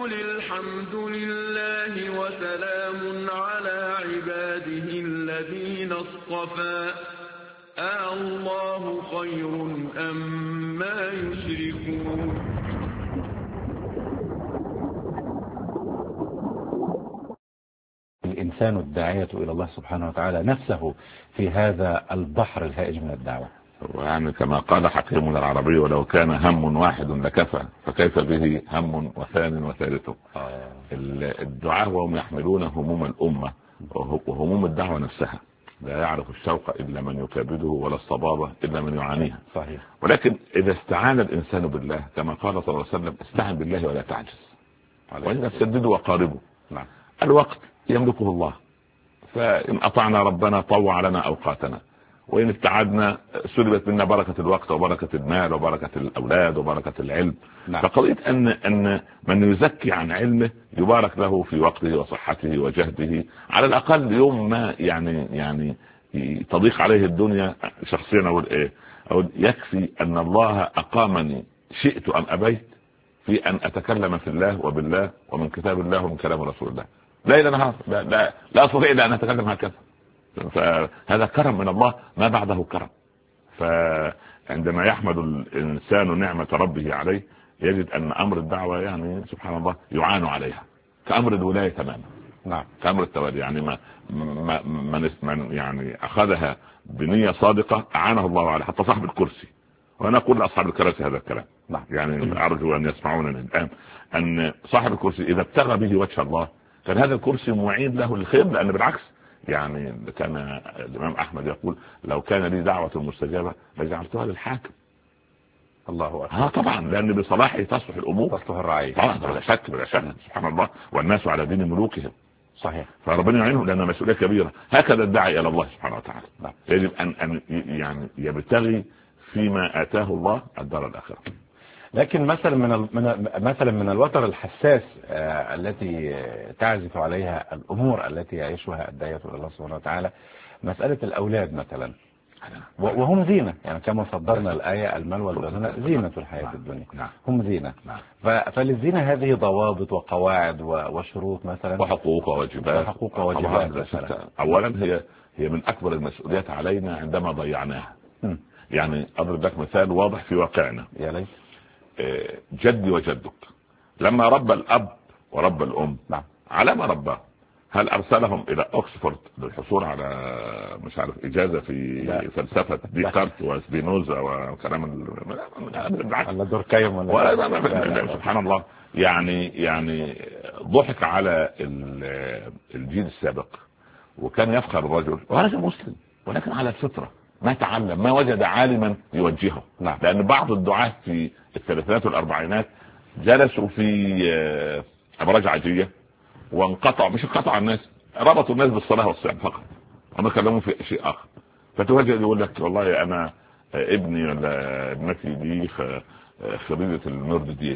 قل الحمد لله وسلام على عباده الذين اصطفى الله خير أما يشركون. الإنسان الداعية إلى الله سبحانه وتعالى نفسه في هذا البحر الهائج من الدعوة. يعني كما قال حكيمنا العربي: ولو كان هم واحد لكفى، فكيف به هم وثان وثالث. الدعاة وهم يحملون هموم الأمة وهموم الدعوة نفسها، لا يعرف الشوق إلا من يكابده ولا الصبابة إلا من يعانيها. صحيح. ولكن إذا استعان الإنسان بالله كما قال صلى الله عليه وسلم: استعن بالله ولا تعجز، وإن تسددوا وقاربوا. نعم. الوقت يملكه الله، فإن أطعنا ربنا طوع لنا أوقاتنا، وإن ابتعدنا سلبت منا بركة الوقت وبركة المال وبركة الأولاد وبركة العلم. نعم. فقضية أن من يزكي عن علمه يبارك له في وقته وصحته وجهده، على الأقل يوم ما يعني تضيق عليه الدنيا شخصيا أقول إيه؟ أقول يكفي أن الله أقامني شئت أم أبيت في أن أتكلم في الله وبالله ومن كتاب الله ومن كلام رسول الله ليلا نهار. لا أستطيع إلا أن أتكلم هكذا. فهذا كرم من الله ما بعده كرم. فعندما يحمد الإنسان نعمة ربه عليه يجد أن أمر الدعوة يعني سبحان الله يعان عليها كأمر الولاية تماما. نعم. كأمر التوالي، يعني من يعني أخذها بنية صادقة أعانه الله عليه، حتى صاحب الكرسي. وأنا أقول لأصحاب الكراسي هذا الكلام. نعم. يعني أرجو أن يسمعونني الآن، أن صاحب الكرسي إذا ابتغى به وجه الله كان هذا الكرسي معين له للخير، لأن بالعكس يعني كان الإمام أحمد يقول: لو كان لي دعوة مستجابة لجعلتها للحاكم. الله أكبر. طبعا، لأن بصلاحه تصلح الأمور، تصلح الرعية. طبعا بلا شك بلا شك. سبحان الله، والناس على دين ملوكهم. صحيح. فربنا يعينه لأنه مسؤولية كبيرة. هكذا الداعي إلى الله سبحانه وتعالى. نعم. يجب أن يعني يبتغي فيما آتاه الله الدار الآخرة. لكن مثلا من الوتر الحساس التي تعزف عليها الأمور التي يعيشها الداعية إلى الله سبحانه وتعالى مسألة الأولاد مثلا، وهم زينة، يعني كما صدرنا الآية: المال والبنون زينة الحياة الدنيا. هم زينة. فللزينة هذه ضوابط وقواعد وشروط مثلا، وحقوق وواجبات. أولا هي من أكبر المسؤوليات علينا عندما ضيعناها. يعني أضرب لك مثال واضح في واقعنا. يا ليت. جدي وجدك لما ربى الأب وربى الأم، نعم، على ما رباه، هل أرسلهم إلى أكسفورد للحصول على مش عارف إجازة في فلسفة ديكارت وسبينوزا وكلام على دوركايم ولا سبحان الله. يعني ضحك على الجيل السابق، وكان يفخر الرجل ورجل مسلم ولكن على الفطرة، ما تعلم، ما وجد عالما يوجهه. نعم. لأن بعض الدعاة في الثلاثينات والأربعينات جلسوا في أبراج عاجية وانقطعوا، مش انقطعوا الناس، ربطوا الناس بالصلاة والصيام فقط، وما كلموا في شيء آخر. فتواجه يقول لك: والله أنا ابني ولا ابنتي دي خريجة الميردية.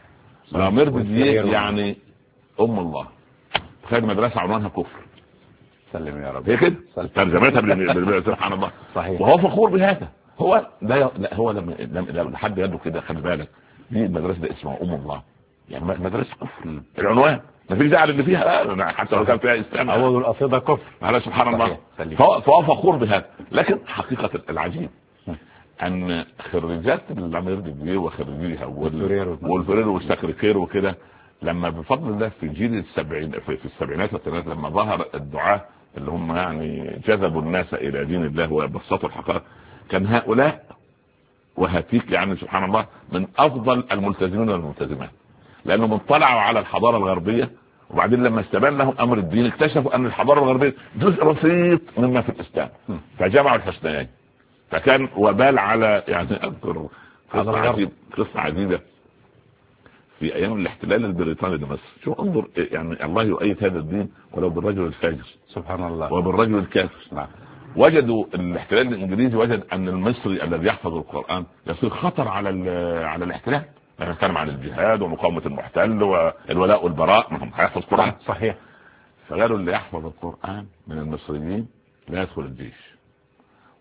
ميردية يعني أم الله. تخيل مدرسة عنوانها كفر. سلم يا رب. هي كده ترجمتها سبحان الله. صحيح. وهو فخور بهذا. هو لا هو لم حد يده كده. خلي بالك، دي المدرسة ده اسمها أم الله، يعني مدرسة كفر. العنوان ما فيش داعي اللي فيها، حتى لو كان فيها اسلام اول القصيده كفر. على سبحان الله. فهو فخور بهذا. لكن حقيقة العجيب ان خريجات الميردية وخريجيها والفرير والسكرتير وكده، لما بفضل الله في جيل في السبعينات والثمانينات لما ظهر الدعاة اللي هم يعني جذبوا الناس الى دين الله وبسطوا الحقائق، كان هؤلاء وهاتيك يعني سبحان الله من افضل الملتزمين والملتزمات، لانهم اطلعوا على الحضارة الغربية، وبعدين لما استبان لهم امر الدين اكتشفوا ان الحضارة الغربية جزء بسيط مما في الاسلام، فجمعوا الحسنيين. فكان وبال على يعني اذكر قصة عجيبة في ايام الاحتلال البريطاني لمصر. شو انظر يعني الله يؤيد هذا الدين ولو بالرجل الفاجر سبحان الله وبالرجل الكافر. نعم. وجدوا الاحتلال الانجليزي وجد ان المصري الذي يحفظ القرآن يصير خطر على الاحتلال. يعني نتكلم عن الجهاد ومقاومة المحتل والولاء والبراء، ما هم هيحفظ قرآن. صحيح. فقالوا اللي يحفظ القرآن من المصريين لا يدخل الجيش،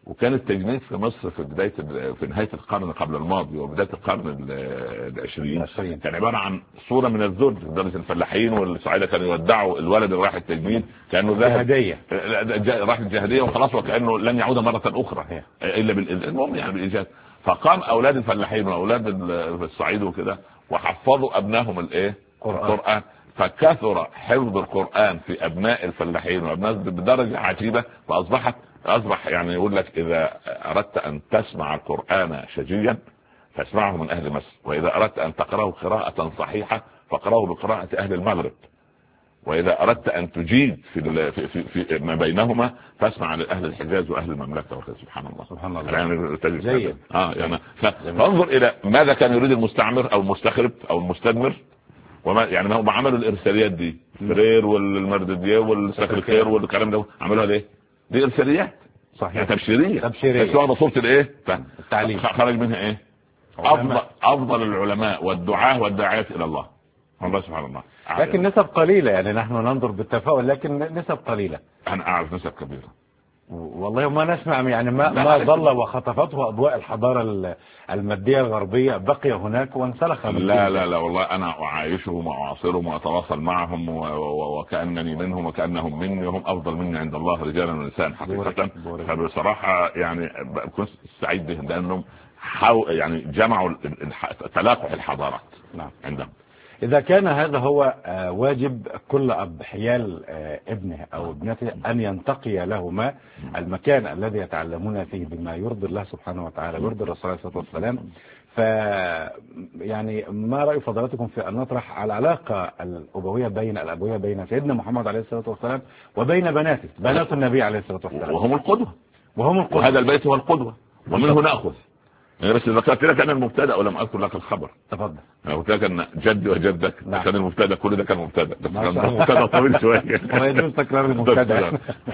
وكان التجنيد في مصر في نهاية القرن قبل الماضي وبداية القرن العشرين كان عبارة عن صورة من الذل، لدرجة الفلاحين والصعايدة كانوا يودعوا الولد اللي راح التجنيد كأنه ذهب راح الجهادية وخلاص، وكأنه لن يعود مرة أخرى إلا المهم يعني بالإيجاد. فقام أولاد الفلاحين وأولاد الصعيد وكده وحفظوا أبنائهم القرآن، فكثر حفظ القرآن في أبناء الفلاحين وأبناء بدرجة عجيبة، فأصبح يعني يقول لك إذا أردت أن تسمع القرآن شجيا فاسمعه من أهل مصر، وإذا أردت أن تقرأه قراءة صحيحة فقرأه بقراءة أهل المغرب، وإذا أردت أن تجيد في ما بينهما فاسمع لأهل الحجاز وأهل المملكة. سبحان الله سبحان الله يعني يعني فانظر إلى ماذا كان يريد المستعمر أو المستخرب أو المستدمر، وما يعني هم عملوا الإرساليات دي فرير والمرددية والسكرتير والكلام ده عملوها ليه؟ دي إرساليات صحيح تبشيرية بس واخدة صورة التعليم خرج منها أفضل العلماء والدعاة والداعيات إلى الله سبحان الله. لكن نسب قليلة، يعني نحن ننظر بالتفاؤل لكن نسب قليلة. أنا أعرف نسب كبيرة والله ما نسمع يعني ما ظل وخطفته أضواء الحضارة المادية الغربية بقي هناك وانسلخ. لا والله أنا أعايشهم وأعاصرهم وأتواصل معهم وكأنني منهم وكأنهم مني وهم أفضل مني عند الله رجالا ونساء حقيقة. فبصراحة يعني كنت سعيد بهم لأنهم يعني جمعوا تلاقح الحضارات عندهم. إذا كان هذا هو واجب كل أب حيال ابنه أو ابنته أن ينتقي لهما المكان الذي يتعلمون فيه بما يرضي الله سبحانه وتعالى ويرضي الرسول عليه الصلاة والسلام، يعني ما رأي فضلاتكم في أن نطرح العلاقة الأبوية بين سيدنا محمد عليه الصلاة والسلام وبين بنات النبي عليه الصلاة والسلام وهم القدوة وهذا البيت هو القدوة ومنه نأخذ. بس ذكرت لك أنا المبتدأ ولم أذكر لك الخبر. تفضل. أنا قلت لك أن جدي وجدك كان المبتدأ، كل ده كان مبتدأ بس كان مبتدأ طويل شوية. ويجوز تكرار المبتدأ.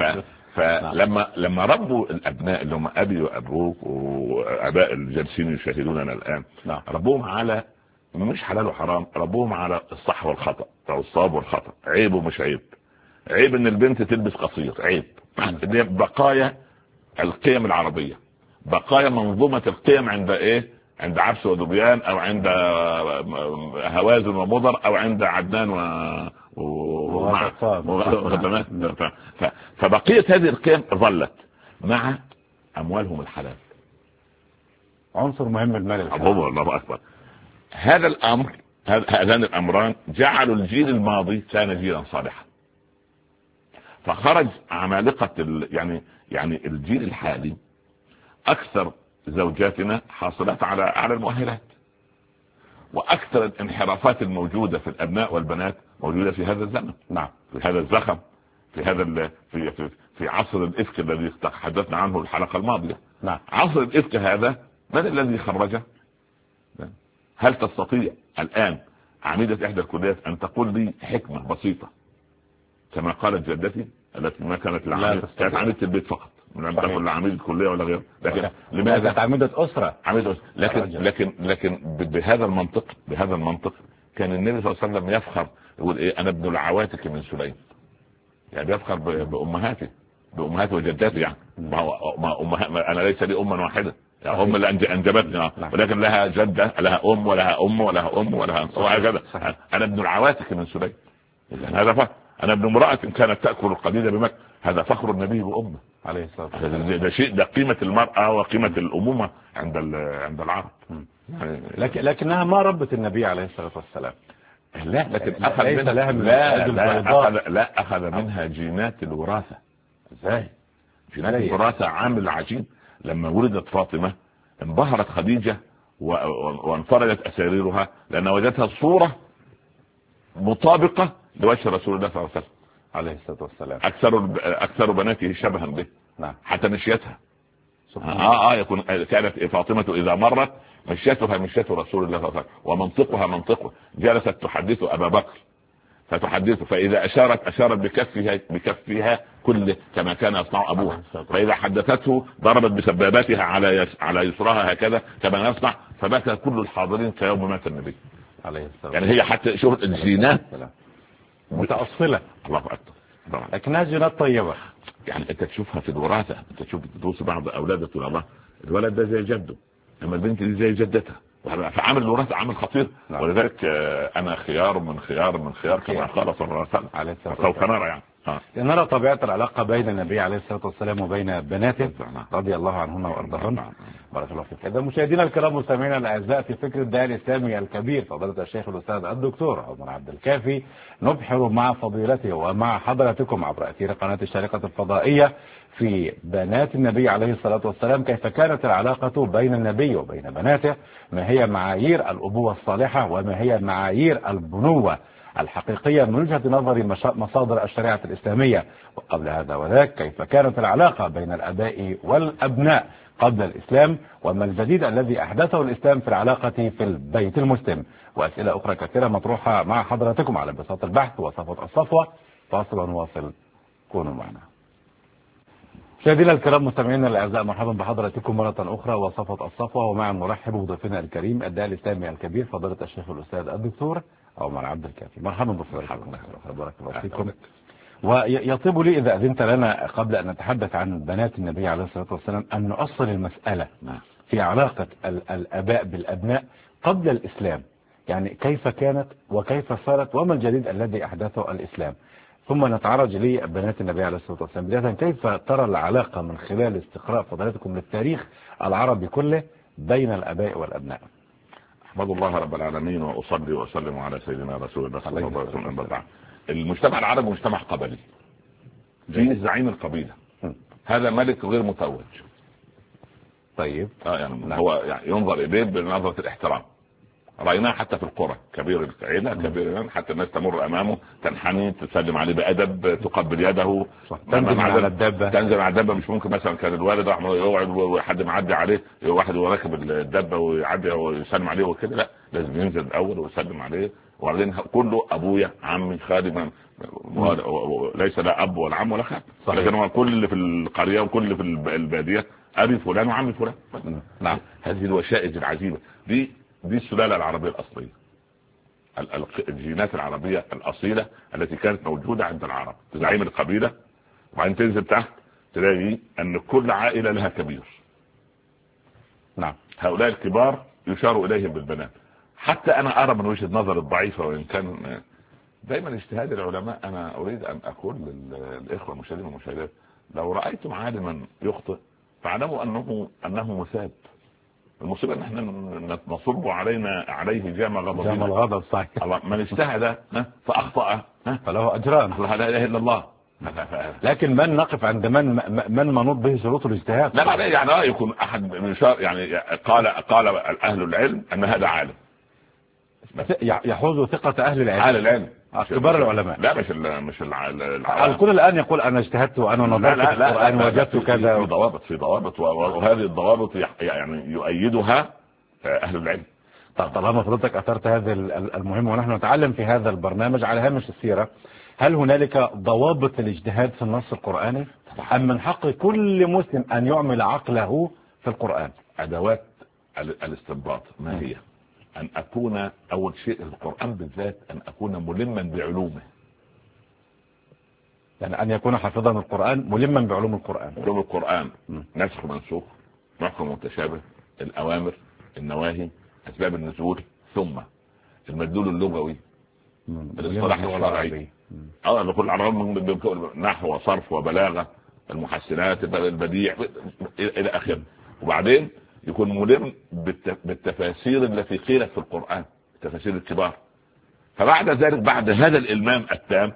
فلما ربوا الأبناء اللي هم أبي وأبوك وأباء الجالسين يشاهدوننا الآن ربوهم على مش حلال وحرام، ربوهم على الصح والخطأ أو الصواب والخطأ، عيب ومش عيب. عيب إن البنت تلبس قصير، عيب. دي بقايا القيم العربية، بقايا منظومة القيم عند عبس وذبيان او عند هوازن ومضر او عند عدنان وغطمات. فبقية هذه القيم ظلت مع اموالهم الحلال، عنصر مهم المال الحلال. الله اكبر. هذا الامر هذان الامران جعلوا الجيل الماضي كان جيلا صالحا، فخرج عمالقة يعني الجيل الحالي أكثر زوجاتنا حاصلات على المؤهلات، وأكثر الانحرافات الموجودة في الأبناء والبنات موجودة في هذا الزمن. نعم. في هذا الزخم، في هذا في عصر الإفك الذي تحدثنا عنه الحلقة الماضية. نعم. عصر الإفك هذا من الذي خرجه؟ هل تستطيع الآن عميدة إحدى الكليات أن تقول لي حكمة بسيطة كما قالت جدتي التي ما كانت العميدة، كانت عميدة البيت فقط، لم تكن عميد الكلية ولا غيره، لكن لماذا عميدة أسرة؟ لكن بهذا المنطق كان النبي صلى الله عليه وسلم يفخر يقول انا ابن العواتك من سليم، يعني يفخر بأمهاتي وجداتي، يعني ما انا ليس لي أما واحدة، يعني أم اللي أنجبتني ولكن لها جدة لها أم ولها وهكذا. أنا ابن العواتك من سليم، هذا فخر. أنا ابن امرأة كانت تأكل القديد بمكة، هذا فخر النبي بأمه عليه الصلاة والسلام. ده شيء، ده قيمة المرأة وقيمة الأمومة عند العرب. لكنها ما ربت النبي عليه الصلاة والسلام. لا، لكن أخذ منها جينات الوراثة. ازاي؟ جينات الوراثة عامل عجيب. لما ولدت فاطمة انبهرت خديجة وانفردت أساريرها لأن وجدتها صورة مطابقة لوجه رسول الله صلى الله عليه الصلاة والسلام. أكثر بناته شبها به. نعم. حتى مشيتها يكون كانت فاطمة إذا مرت مشيتها مشية رسول الله صلى الله عليه وسلم، ومنطقها منطقه. جلست تحدث أبا بكر فتحدثه، فإذا أشارت بكفها كله كما كان يصنع أبوها، فإذا حدثته ضربت بسباباتها على يسرها هكذا كما يصنع، فبكى كل الحاضرين كيوم مات النبي عليه الصلاة. يعني هي حتى شوف الجينات متأصلة. الله أكبر. لكنها جينات طيبة. يعني انت تشوفها في الوراثة، انت تشوف بعض اولاد تقول الله الولد ده زي جده، اما البنت دي زي جدتها، فعامل الوراثة عامل خطير. ولذلك انا خيار من خيار كما قال صلى الله عليه وسلم، سوف نرى يعني نرى طبيعة العلاقة بين النبي عليه الصلاة والسلام وبين بناته رضي الله عنهن وارضاهن. بارك الله فيك. إذا مشاهدينا الكرام مستمعينا الاعزاء، في فكر الداعية الاسلامي الكبير فضيلة الشيخ الاستاذ الدكتور عمر عبد الكافي نبحر مع فضيلته ومع حضراتكم عبر أثير قناة الشارقة الفضائية في بنات النبي عليه الصلاة والسلام، كيف كانت العلاقة بين النبي وبين بناته، ما هي معايير الأبوة الصالحة وما هي معايير البنوة الحقيقية من وجهة نظر مصادر الشريعة الإسلامية. وقبل هذا وذاك كيف كانت العلاقة بين الآباء والأبناء قبل الإسلام، وما الجديد الذي أحدثه الإسلام في العلاقة في البيت المسلم، وأسئلة أخرى كثيرة مطروحة مع حضراتكم على بساط البحث وصفة الصفوة. فاصل ونواصل، كونوا معنا. مشاهدينا الكرام مستمعينا الاعزاء، مرحبا بحضراتكم مرة أخرى وصفة الصفوة، ومع نرحب بضيفنا الكريم الداعي الإسلامي الكبير فضيلة الشيخ الأستاذ الدكتور عمر عبد الكافي. مرحبا بفضيلتكم. بارك الله فيكم. ويطيب لي إذا أذنت لنا قبل أن نتحدث عن بنات النبي عليه الصلاة والسلام أن نؤصل المسألة في علاقة الآباء بالأبناء قبل الإسلام، يعني كيف كانت وكيف صارت وما الجديد الذي أحدثه الإسلام، ثم نتعرج لبنات النبي عليه الصلاة والسلام. بداية كيف ترى العلاقة من خلال استقراء فضيلتكم للتاريخ العربي كله بين الآباء والأبناء؟ أحمد الله رب العالمين وأصلي وأسلم على سيدنا رسول الله صلى الله عليه وسلم. المجتمع العربي مجتمع قبلي، فيه زعيم القبيلة، هذا ملك غير متوج. طيب يعني هو يعني ينظر إليه بنظرة الاحترام، رأيناه حتى في القرى، كبير العيلة كبير، حتى الناس تمر أمامه تنحني تسلم عليه بأدب، تقبل يده، تنزل على الدبة، تنزل على الدبة. مش ممكن مثلا كان الوالد يقعد وحد معدي عليه، واحد راكب الدبة ويعدي ويسلم عليه وكده، لا لازم ينزل الأول ويسلم عليه. وبعدين كله أبويا عمي خالي، ليس لا أب ولا عم ولا خال، لكن هو كل اللي في القرية وكل اللي في البادية أبي فلان وعمي فلان. نعم. هذه الوشائج العجيبة دي السلالة العربية الأصلية، الجينات العربية الأصيلة التي كانت موجودة عند العرب، زعيم القبيلة. وبعدين تنزل تحت تلاقي أن كل عائلة لها كبير. نعم. هؤلاء الكبار يشار إليهم بالبنات. حتى أنا أرى من وجهة نظر الضعيفة، وإن كان دائما اجتهاد العلماء، أنا أريد أن أقول للإخوة المشاهدين والمشاهدات، لو رأيتم عالما يخطئ فاعلموا أنه مثاب. المصيبة ان احنا نصب عليه جام الغضب. صحيح. من اجتهد فاخطأ فله اجران، لا اله الا الله. لكن من نقف عند من منوط به شروط الاجتهاد؟ لا يعني يكون احد من يعني قال اهل العلم ان هذا عالم، يحوز ثقة اهل العلم كبار العلماء. لا مش الكل الان يقول انا اجتهدت وانا نظرت في القرآن وجدت كذا. في ضوابط وهذه الضوابط يعني يؤيدها اهل العلم. طالما فضلتك اثرت هذا المهم ونحن نتعلم في هذا البرنامج على هامش السيرة، هل هنالك ضوابط الاجتهاد في النص القرآني ام من حق كل مسلم ان يعمل عقله في القرآن؟ ادوات الاستنباط ما هي؟ أن أكون أول شيء القرآن بالذات أن أكون ملما بعلومه، يعني أن يكون حافظا القرآن ملما بعلوم القرآن. علوم القرآن نسخ منسوخ، محكم متشابه، الأوامر النواهي، أسباب النزول، ثم المدلول اللغوي، الاصطلاح الشرعي، كل العرب نحو وصرف وبلاغة، المحسنات، البديع إلى آخره. وبعدين يكون ملم بالتفاسير التي قيلت في القرآن، تفاسير الكبار. فبعد ذلك بعد هذا الإلمام التام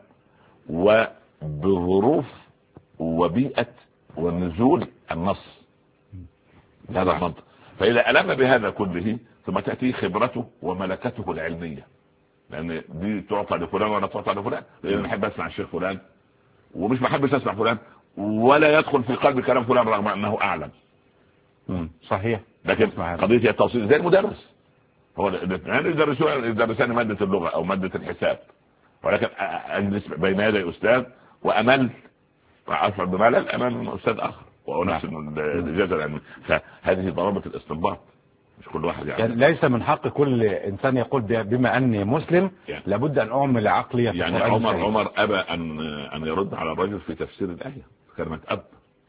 وبظروف وبيئة ونزول النص هذا المنطق، فإذا ألم بهذا كله ثم تأتي خبرته وملكته العلمية، لأن دي تعطى لفلان ولا تعطى لفلان. لأن بحب أسمع الشيخ فلان ومش بحبش أسمع فلان، ولا يدخل في قلب كلام فلان رغم أنه أعلم. صحيح. لكن قضية التوصيل زي المدرس، هو يدرسان مادة اللغة أو مادة الحساب، ولكن أجلس بين يدي أستاذ وأمل وأشعر بملل أمام أستاذ آخر وهو نفس الإجازة العلمية. فهذه ضوابط الاستنباط. مش كل واحد يعني ليس من حق كل انسان يقول بما اني مسلم يعني لابد ان اعمل عقلية. يعني عمر ابى ان يرد على الرجل في تفسير الايه كلمه اب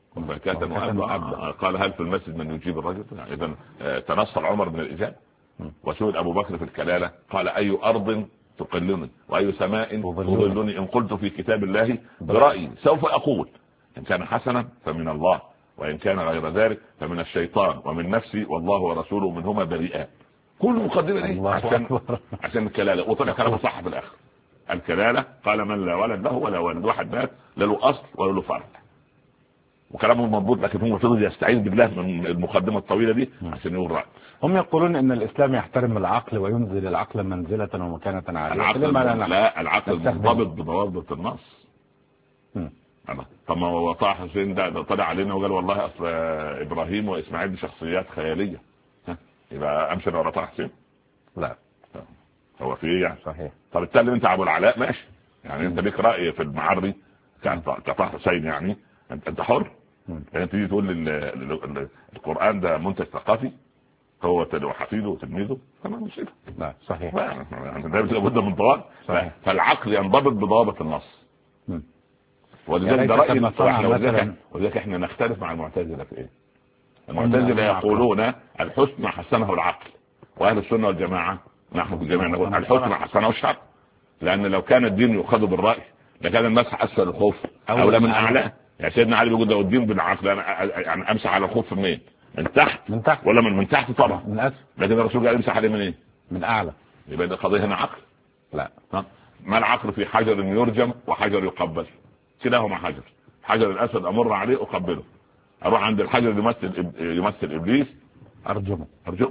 قال هل في المسجد من يجيب الرجل؟ اذا تنصل عمر من الاجابه. وسئل ابو بكر في الكلاله قال اي ارض تقلني واي سماء تظلني ان قلت في كتاب الله برايي سوف اقول ان كان حسنا فمن الله وان كان غير ذلك فمن الشيطان ومن نفسي والله ورسوله منهما بريئان. كل مقدمه دي عشان الكلاله، وطلع كلامه صح في الاخر. الكلاله قال من لا ولد له ولا ولد، واحد مات لا له اصل ولا له فرع، وكلامه مضبوط، لكن هو فضل يستعين بالله من المقدمه الطويله دي عشان يقول راي. هم يقولون ان الاسلام يحترم العقل وينزل العقل منزله ومكانه عاليه. لا، العقل منضبط بضوابط النص. طب ما هو طه حسين ده طلع علينا وقال والله اصل ابراهيم واسماعيل شخصيات خياليه، يبقى امشي ورا طه حسين؟ لا، هو في ايه يعني؟ صحيح. طب اتكلم انت ابو العلاء ماشي، يعني انت ليك راي في المعري كطه حسين، يعني انت حر. يعني تيجي تقول القران ده منتج ثقافي هو وحفيده وتلميذه، تمام مش كده؟ لا صحيح، يعني ده لابد من ضوابط. فالعقل ينضبط بضوابط النص. ولذلك ده رأي، ولذلك احنا نختلف مع المعتزلة في ايه؟ المعتزلة يقولون الحسن حسنه العقل، واهل السنة والجماعة نحن بالجميع نقول الحسن حسنه الشرع، لان لو كان الدين يؤخذ بالرأي لكان المسح اسفل الخوف اولى من اعلاه. يعني سيدنا علي بيقول لو الدين بالعقل يعني امسح على الخوف منين؟ من تحت ولا من تحت طبعا من اسفل، لكن الرسول قال امسح عليه من ايه؟ من اعلى. يبقى القضية هنا عقل؟ لا. ما العقل في حجر يرجم وحجر يقبل؟ كلاهما حجر الاسد امر عليه اقبله، اروح عند الحجر يمثل ابليس ارجمه.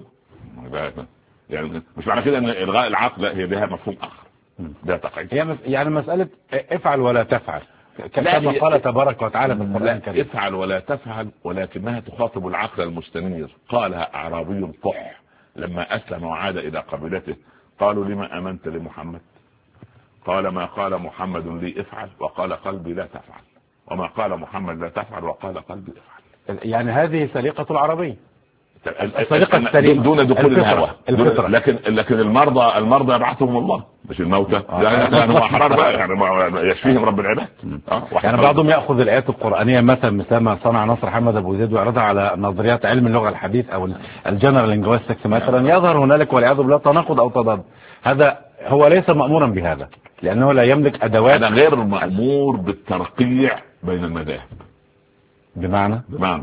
يعني مش معنى كده ان الغاء العقل، هي لها مفهوم اخر، ده تقعيد. هي يعني مساله افعل ولا تفعل كما قال تبارك وتعالى في القران الكريم. افعل ولا تفعل، ولكنها تخاطب العقل المستنير. قالها اعرابي طح لما اسلم وعاد الى قبيلته، قالوا لما امنت لمحمد؟ قال ما قال محمد لي افعل وقال قلبي لا تفعل، وما قال محمد لا تفعل وقال قلبي افعل. يعني هذه سليقة العربية، السليقة السليمة دون دخول الهوى. لكن المرضى يبعثهم الله مش الموتى، يعني هو احرار بقى، يعني يشفيهم رب العباد. يعني بعضهم ياخذ الايات القرانيه مثل ما صنع نصر حمد ابو زيد ويعرضها على نظريات علم اللغه الحديث او الجنرال لينجويستكس مثلا، يظهر هنالك والعياذ بالله تناقض او تضاد. هذا هو ليس مأمورا بهذا لانه لا يملك ادوات. انا غير مأمور بالترقيع بين المذاهب. بمعنى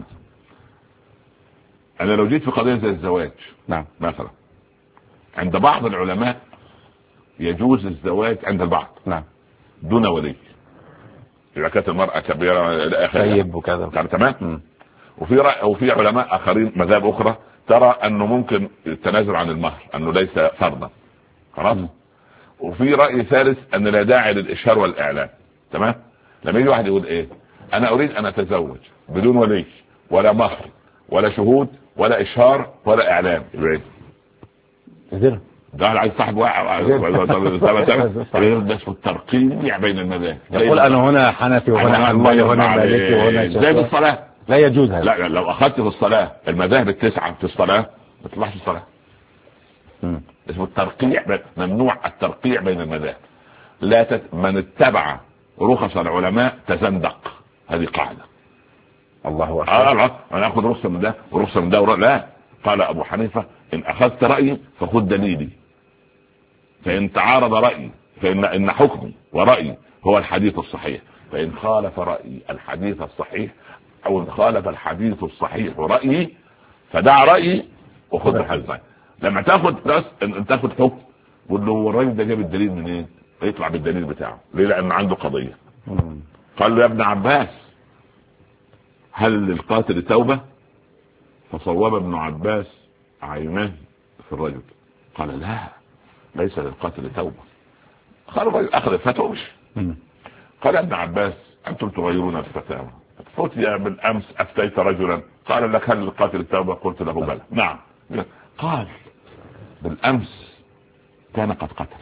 انا لو جيت في قضيه زي الزواج مثلا، عند بعض العلماء يجوز الزواج عند البعض دون ولي، اذا كانت المراه كبيره الى اخره طيب وكذا تمام. وفي علماء اخرين مذاهب اخرى ترى انه ممكن التنازل عن المهر، انه ليس فرضا خلاص. وفي راي ثالث ان لا داعي للاشهار والاعلان. تمام. لما يجي واحد يقول ايه، انا اريد ان اتزوج بدون ولي ولا مهر ولا شهود ولا اشهار ولا اعلان، يبقى ايه ده؟ عايز صاحب واحد ده اسمه الترقيع بين المذاهب. يقول انا هنا حنفي وهنا حنبلي وهنا مالكي وهنا زي بالصلاه. لا يجوز هذا. لا لو اخذت في الصلاه المذاهب التسعه في الصلاه ما تطلعش الصلاه. اسمه الترقيع، ممنوع الترقيع بين المذاهب. من اتبع رخص العلماء تزندق، هذه قاعده. الله اكبر. انا اخذ رخصه من ده ورخصه من ده لا. قال ابو حنيفه ان اخذت رايي فخذ دليلي، فان تعارض رايي فان حكمي ورايي هو الحديث الصحيح، فان خالف رايي الحديث الصحيح او ان خالف الحديث الصحيح رايي فدع رايي وخذ الحديث. لما تاخذ حكم قول له هو الراجل ده جاب الدليل منين؟ يطلع بالدليل بتاعه. ليه؟ لان عنده قضيه. قال له يا ابن عباس هل للقاتل توبه؟ فصوب ابن عباس عيناه في الرجل قال لا، ليس للقاتل توبه. قال الرجل اخذ الفتوى مش. قال ابن عباس انتم تغيرون الفتاوى، فتي بالامس افتيت رجلا قال لك هل للقاتل توبه؟ قلت له بلى. نعم. قال بالامس كان قد قتل،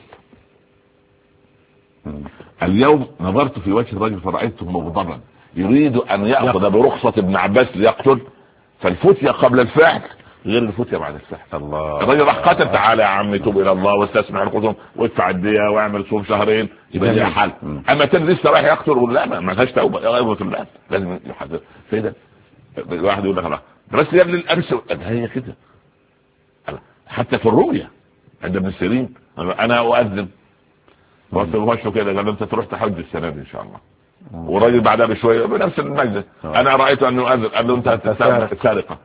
اليوم نظرت في وجه الرجل فرأيته مغضبا يريد ان يأخذ برخصة ابن عباس ليقتل، فالفتية قبل الفعل غير الفتية بعد السحر. الله. الراجل راح قتل، تعالى يا عم توب الى الله واستسمح الخصوم وادفع الدية واعمل صوم شهرين يبقى ليها حل. اما تاني لسه رايح يقتل ولا لا ما لهاش توبه غير الله، لازم يحذر في ده. الواحد يقول لك لا بس يا ابن الامس هي كده. حتى في الرؤيا عند ابن سيرين انا اؤذن وصلوا كده قال انت تروح تحج السنه دي ان شاء الله. والراجل بعدها بشويه بنفس المجلس انا رايت انه يؤذن، قال له انت سارقه.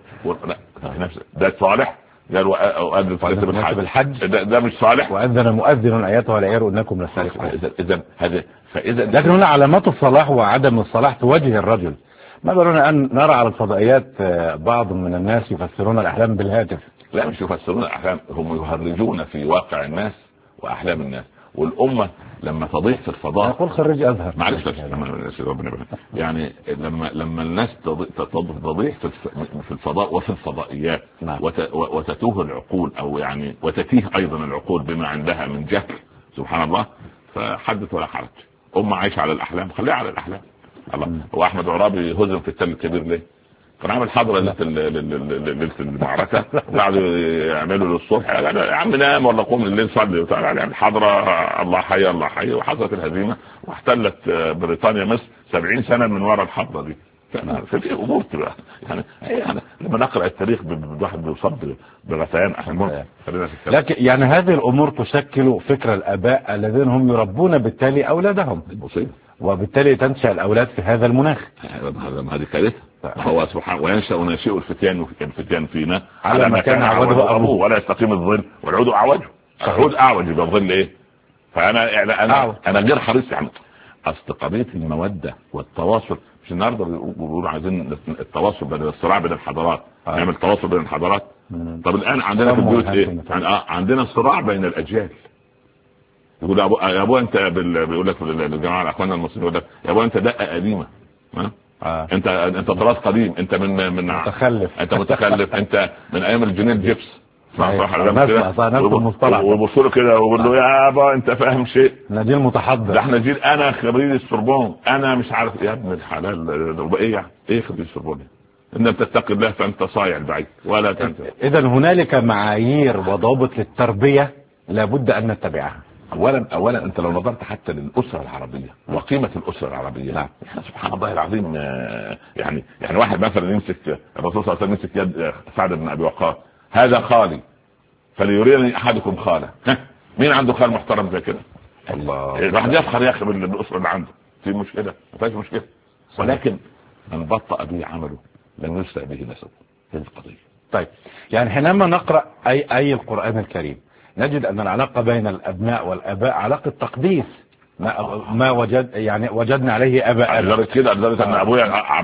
نفس ده صالح، قال واذن بالحج ده مش صالح. واذن مؤذن ايتها العير انكم لسارقون. اذا هذا فاذا لكن هنا علامات الصلاح وعدم الصلاح تواجه الرجل. ما بالنا ان نرى على الفضائيات بعض من الناس يفسرون الاحلام بالهاتف. لا مش يفسرون الاحلام، هم يهرجون في واقع الناس واحلام الناس. والامه لما تضيع في الفضاء، يقول خريج ازهر معلش يعني لما الناس تضيع في الفضاء وفي الفضائيات وتتوه العقول او يعني وتتيه ايضا العقول بما عندها من جهل سبحان الله، فحدث ولا حرج. امه عايشه على الاحلام، خليها على الاحلام. الله. هو احمد عرابي هزم في التل الكبير ليه؟ كان عامل حضره ليله المعركه وقعدوا يعملوا للصبح يا عم نام ولا قوم الليل صلي وتعالى يعني حضره الله حي الله حي. وحصلت الهزيمه واحتلت بريطانيا مصر 70 سنه من وراء الحضره دي. في امور تبقى يعني لما نقرا التاريخ الواحد بيصب بغثيان احيانا. لكن يعني هذه الامور تشكل فكر الاباء الذين هم يربون بالتالي اولادهم، مصيبه، وبالتالي تنشأ الاولاد في هذا المناخ. هذه كارثه. هو سبحانه وينشأ ناشئ الفتيان فينا على ما كان عوده ابوه ولا يستقيم الظل والعود اعوجه. العود اعوج يبقى الظل ايه؟ فانا غير حريص يعني. اصل قضيه الموده والتواصل مش النهارده بيقولوا عايزين التواصل بين الصراع بين الحضارات، نعمل تواصل بين الحضارات. طب الان عندنا في البيوت ايه؟ عندنا صراع بين الاجيال. يقول يا ابو انت بيقول لك الجماعه الاخوان المسلمين يقول لك يا ابو انت دقه قديمه، انت تراث قديم، انت من متخلف، انت متخلف، انت من ايام الجنين جيبس. ويبصوا له كده ويقول له يا ابا انت فاهم شيء، احنا جيل متحضر، ده احنا جيل انا خريج السوربون انا مش عارف يا ابن الحلال ايه يعني ايه خريج السوربون؟ ان لم تتقي الله فانت صايع بعيد ولا تنسى. اذا هنالك معايير وضوابط للتربيه لابد ان نتبعها. اولا انت لو نظرت حتى للاسره العربيه وقيمه الاسره العربيه، نعم سبحان الله العظيم. يعني واحد مثلا يمسك الرسول صلى الله عليه وسلم يمسك يد سعد بن ابي وقاص، هذا خالي فليريني احدكم خاله. مين عنده خال محترم زي كده؟ الله. راح يفخر يا اخي بالاسره اللي عنده، في مشكله ما فيش مشكله، ولكن من بطأ به عمله لم يسرع به نسبه. هذه القضيه. طيب يعني حينما نقرا اي القران الكريم نجد ان العلاقه بين الابناء والاباء علاقه تقديس. ما وجدنا عليه اباء لدرجه كده لدرجه ان ابويا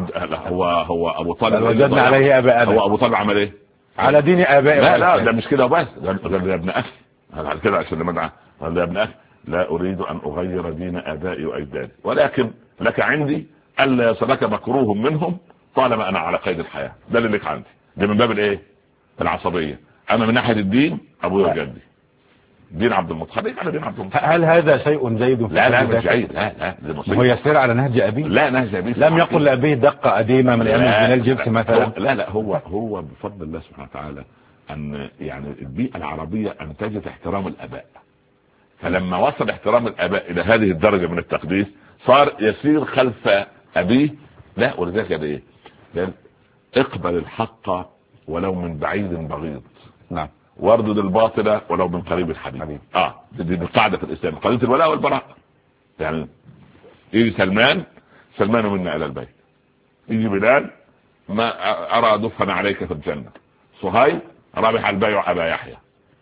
هو ابو طالب وجدنا عليه اباء. هو ابو طالب عمل ايه؟ على دين ابائه. لا ده مش كده بس، قال يا ابن اخي على كده عشان لما ادعى قال يا ابن اخي لا اريد ان اغير دين ابائي واجدادي، ولكن لك عندي الا يصلك مكروه منهم طالما انا على قيد الحياه. ده اللي لك عندي، ده من باب الايه؟ العصبيه. اما من ناحيه الدين ابويا وجدي دين عبد المطلب على دين عبد المطلب. هل هذا شيء جيد؟ لا مش جيد، لا هو يسير على نهج ابيه. لا نهج ابيه لم يقل لابيه دقه قديمه من ايام الجنال جبس مثلا. لا هو بفضل الله سبحانه وتعالى ان يعني البيئه العربيه انتجت احترام الاباء، فلما وصل احترام الاباء الى هذه الدرجه من التقديس صار يسير خلف ابيه. لا ولذلك ايه؟ اقبل الحق ولو من بعيد بغيض، نعم، واردد الباطل ولو من قريب الحبيب. دي القاعده في الاسلام، قضيه الولاء والبراء. يعني يجي سلمان منا الى البيت، يجي بلال ما ارى دفنا عليك في الجنه، صهيب رابح البيع ابا يحيى،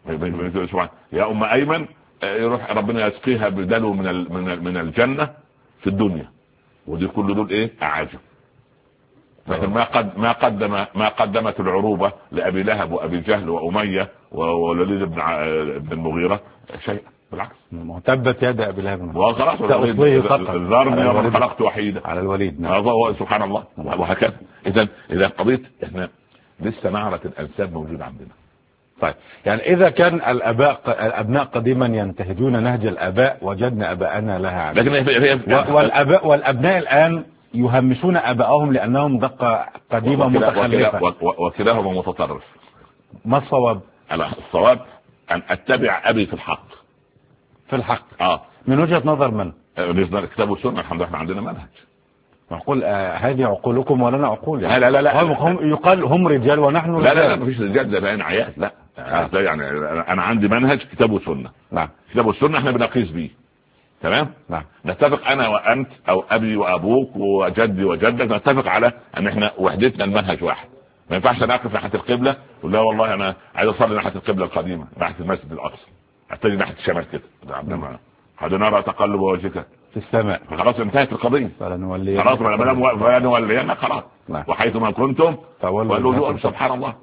يا ام ايمن يروح ربنا يسقيها بدلو من الجنه في الدنيا. ودي كل دول ايه؟ اعاجم. لكن ما قدمت العروبه لابي لهب وابي جهل واميه ووليد بن المغيره شيء، بالعكس. تبت يد ابي لهب وخلاص ذرني ومن خلقت وحيدا على الوليد. نعم. سبحان الله. وهكذا اذا قضيه احنا لسه معرة الانساب موجود عندنا. طيب يعني اذا كان الابناء قديما ينتهجون نهج الاباء وجدنا اباءنا لها عبد. لكن والابناء الان يهمشون ابائهم لانهم دقه قديمه متخلفه وكلاهما متطرف. ما الصواب؟ الصواب ان اتبع ابي في الحق. في الحق من وجهة نظر من؟ الكتاب والسنة. الحمد لله احنا عندنا منهج. نقول هذه عقولكم ولنا عقول يعني. لا هم يقال هم رجال ونحن رجال. لا مفيش رجال، ده بقى عيال. لا يعني انا عندي منهج كتاب وسنة. نعم. كتاب والسنة احنا بنقيس بيه. تمام. نعم. نتفق انا وانت او ابي وابوك وجدي وجدك، نتفق على ان احنا وحدتنا المنهج واحد. ما ينفعش انا اقف ناحيه القبله ولا والله انا عايز اصلي ناحيه القبله القديمه، ناحيه المسجد الاقصى، اتجه ناحيه الشمال كده. قد نرى تقلب وجهك في السماء. خلاص انتهت القضيه. فلنولينك خلاص فلنولينك خلاص. وحيثما كنتم فولوا وجوهكم. سبحان الله.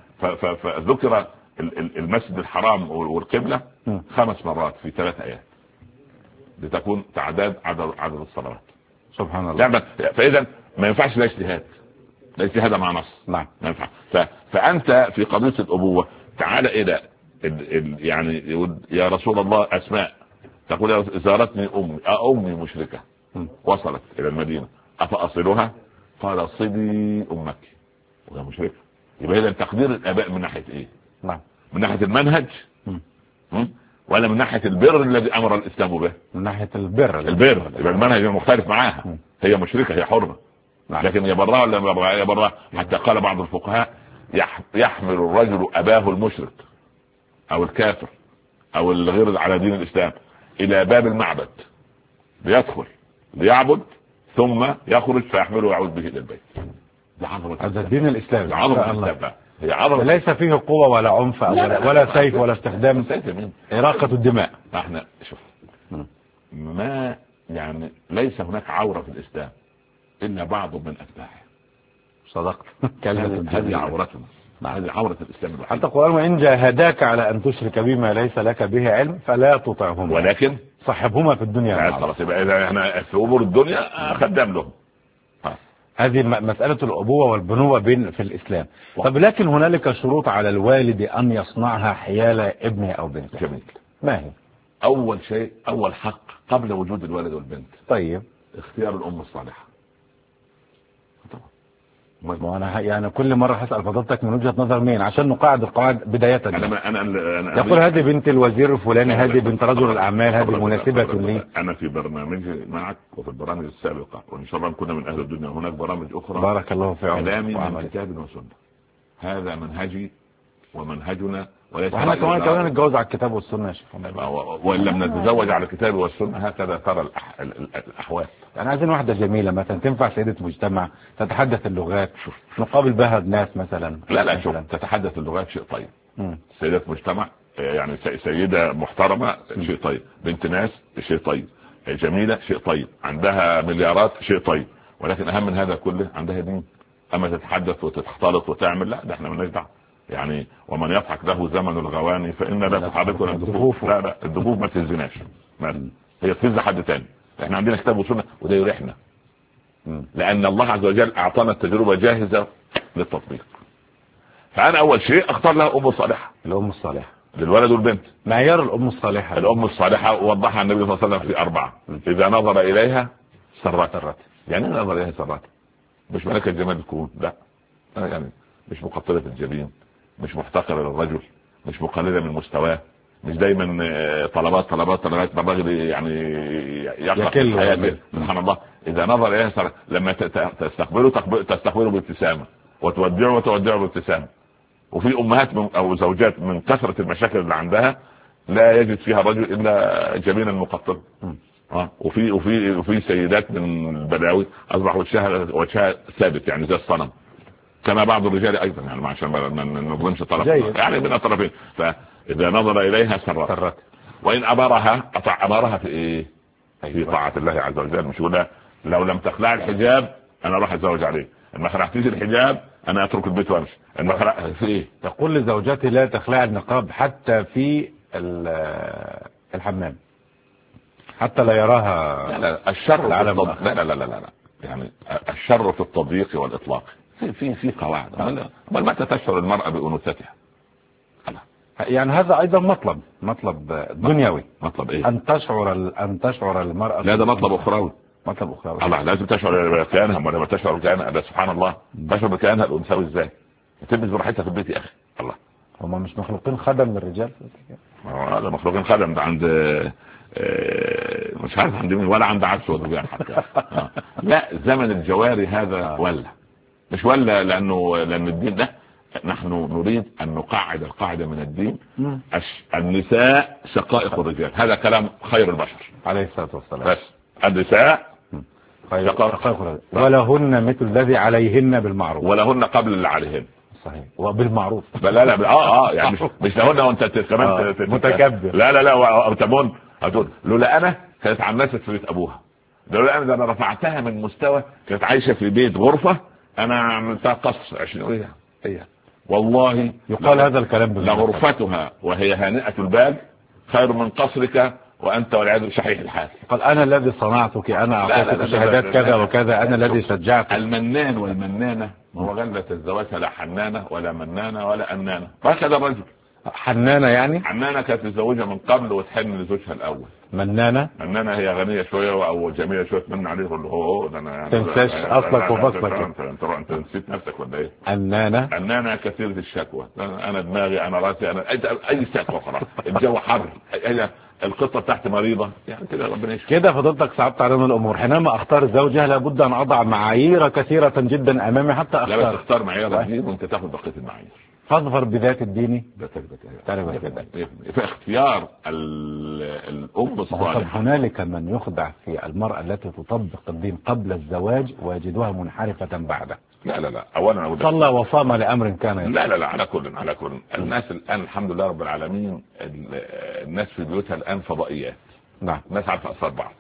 فذكر المسجد الحرام والقبله 5 مرات في 3 آيات لتكون تعداد عدد الصلوات. سبحان الله. فاذا ما ينفعش لا اجتهاد، لا اجتهاد مع نص. نعم. ما ينفع. فانت في قضيه الابوه تعال الى يعني يا رسول الله اسماء تقول زارتني امي مشركه وصلت الى المدينه افاصلها؟ قال صلي امك وهي مشركه. يبقى اذا تقدير الاباء من ناحيه ايه؟ نعم. من ناحيه المنهج ولا من ناحيه البر الذي امر الاسلام به؟ من ناحيه البر. يبقى المنهج مختلف معاها. هي مشركه، هي حره. نعم. لكن يبرها ولا يبرها؟ حتى قال بعض الفقهاء يحمل الرجل اباه المشرك او الكافر او الغير على دين الاسلام الى باب المعبد ليدخل ليعبد ثم يخرج فيحمله ويعود به الى البيت. هذا الدين الاسلامي. عظمه الاسلام. هي عظمه. ليس فيه قوه ولا عنف ولا سيف ولا استخدام اراقه الدماء. احنا شوف ما يعني ليس هناك عوره في الاسلام الا بعض من اتباعه. صدقت. هذه عورتنا. هذه عورة الإسلام الوحيد. حتى القرآن وإن جاهداك على أن تشرك بما ليس لك به علم فلا تطعهما ولكن صحبهما في الدنيا. خلاص يبقى إذا احنا في أمور الدنيا خدام لهم. هذه مسألة الأبوة والبنوة في الإسلام. طب لكن هنالك شروط على الوالد أن يصنعها حيال ابنه أو بنته. جميل. ما هي؟ أول شيء، أول حق قبل وجود الولد والبنت. طيب. اختيار الأم الصالحة. ما انا يعني كل مره هسال فضلتك من وجهه نظر مين عشان نقاعد القواعد بدايه. أنا يقول هذه بنت الوزير الفلاني، هذه بنت رجل الاعمال، هذه مناسبه لي. انا في برنامجي معك وفي البرامج السابقه وان شاء الله كنا من اهل الدنيا هناك برامج اخرى. بارك الله في عمرك. كلامي من كتاب وسنه. هذا منهجي ومنهجنا وليس. واحنا كمان نتجوز على الكتاب والسنه يا شيخ. وان لم نتزوج على الكتاب والسنه هكذا ترى الاحوال. يعني عايزين واحده جميله مثلا تنفع سيده مجتمع تتحدث اللغات نقابل بها الناس مثلا. لا شوف، تتحدث اللغات شيء طيب. سيده مجتمع يعني سيده محترمه شيء طيب، بنت ناس شيء طيب، جميله شيء طيب، عندها مليارات شيء طيب، ولكن اهم من هذا كله عندها دين. اما تتحدث وتختلط وتعمل لا، ده احنا مالناش دعوه. يعني ومن يضحك له زمن الغواني فإن لا تحركنا الدفوف. لا الدفوف ما تهزناش، هي تهز حد تاني. احنا عندنا كتاب وسنة وده يريحنا، لأن الله عز وجل أعطانا التجربة جاهزة للتطبيق. فأنا أول شيء أختار لها أم صالحة. الأم الصالحة للولد والبنت. معيار الأم الصالحة. الأم الصالحة وضحها النبي صلى الله عليه وسلم في 4. إذا نظر إليها سرت. يعني نظر إليها سرت، مش ملكة جمال الكون، لا يعني مش مقطرة الجبين، مش محتقرة للرجل، مش مقللة من مستواه، مش دايما طلبات بالرجل يعني يقرأ في الحياة. سبحان الله. إذا نظر إليها لما تستقبله بابتسامة وتودعه بابتسامة. وفي أمهات أو زوجات من كثرة المشاكل اللي عندها لا يجد فيها الرجل إلا جبينا مقطر. وفي سيدات من البلاوي أصبح وجهها ثابت يعني زي الصنم، كما بعض الرجال ايضا، يعني عشان ما نظلمش طرف يعني من الطرفين. فاذا نظر اليها سرت، وان امرها في ايه؟ في طاعه الله عز وجل. مش يقول لو لم تخلع الحجاب انا اروح اتزوج عليه، ان ما خلعتيش الحجاب انا اترك البيت وامشي، ان ما خلع في ايه؟ تقول لزوجتي لا تخلع النقاب حتى في الحمام حتى لا يراها. لا الشر لا يعني الشر في التضييق والاطلاق. في قواعد. بل متى تشعر المرأة بأنوثتها؟ يعني هذا أيضا مطلب دنيوي. مطلب إيه؟ أن تشعر المرأة. لا ده مطلب أخروي. الله لازم تشعر بكيانها. ما تشعر بكيانها ده سبحان الله. تشعر بكيانها الأنثوي إزاي؟ تلبس براحتها في البيت يا أخي. الله هم مش مخلوقين خدم للرجال؟ هذا مخلوقين خدم ده عند مش عارف عند مين، ولا عند عكس ولا حتى. لا، زمن الجواري هذا ولا مش ولا، لأن الدين ده نحن نريد أن نقعد القاعدة من الدين. النساء شقائق الرجال، هذا كلام خير البشر عليه الصلاة والسلام. بس النساء شقائق الرجال ولهن مثل الذي عليهن بالمعروف، ولهن قبل اللي عليهن. صحيح، وبالمعروف. لا يعني مش لهن وانت كمان متكبر. لا وتمون هتقول لولا انا كانت عنست في بيت ابوها، لولا انا رفعتها من مستوى كانت عايشه في بيت غرفه انا عملتها قصر 20. هي والله يقال هذا الكلام لغرفتها وهي هانئة البال خير من قصرك وانت والعياذ شحيح الحال. قال انا الذي صنعتك، انا اعطيتك شهادات كذا وكذا، انا الذي شجعتك. المنان والمنانه ما هو غلة الزواج لا حنانه ولا منانه ولا انانه، هكذا الرجل. حنانه يعني حنانه كانت متزوجه من قبل وتحن لزوجها الاول. منانه هي غنيه شويه او جميله شويه تمن عليه يقول له هو ده انا تنساش اصلك وفصلك. انت نسيت نفسك ولا ايه؟ انانه كثيره الشكوى، انا دماغي انا راسي انا اي شكوى خلاص. الجو حر، القطه بتاعتي مريضه، يعني كده ربنا يشفي. كده فضلتك صعبت علينا الامور. حينما اختار زوجها لابد ان اضع معايير كثيره جدا امامي حتى اختار. لا بس تختار معايير الدين وانت تاخد بقيه المعايير. فاظفر بذات الدين تعرف كده. في اختيار الام الصالحه. هنالك من يخدع في المراه التي تطبق الدين قبل الزواج ويجدها منحرفه بعده. لا اولا صلى وصام لامر كان يصير. لا على كل الناس الان الحمد لله رب العالمين، الناس في بيوتها الان فضائيات. نعم، الناس عارفه اسرار بعض.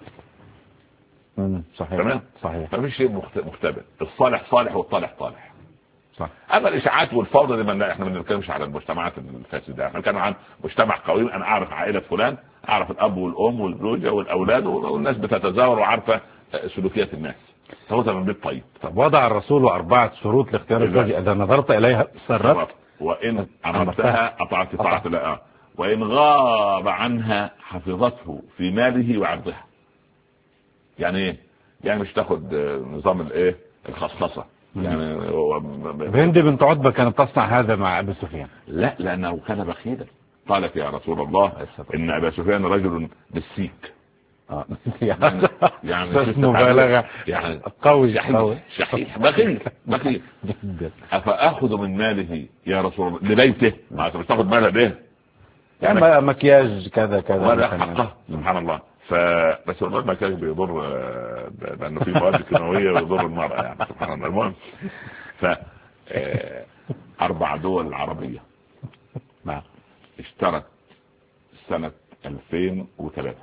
صحيح تمام، صحيح. مفيش شيء مختبر. الصالح صالح والطالح طالح. صح. اما الاشاعات والفوضى دي احنا ما بنتكلمش على المجتمعات الفاسده، احنا بنتكلم عن مجتمع قويم. انا اعرف عائله فلان، اعرف الاب والام والزوجه والاولاد والناس بتتزاور وعارفه سلوكيات الناس. صوتها من بيت طيب. طب وضع الرسول 4 شروط لاختيار الزوج، اذا نظرت اليها سرت، وان امرتها اطعت طاعه الله، وان غاب عنها حفظته في ماله وعرضها. يعني ايه؟ يعني مش تاخد نظام الايه الخصخصه. يعني هند بنت عتبة كانت تصنع هذا مع ابي سفيان. لا، لانه كان بخيلا. قالت يا رسول الله ان ابا سفيان رجل بالسيك. يعني مبالغه، يعني قوي شحيح بخيل جدا. افاخذ من ماله يا رسول الله لبيته؟ ما مش تاخذ مالها ليه؟ يعني مكياج كذا ولا حقه. سبحان الله. بس المكياج بيضر، لانه في مواد كيماويه بيضر المرأة، يعني سبحان الله. المهم 4 دول عربيه اشترت سنه 2003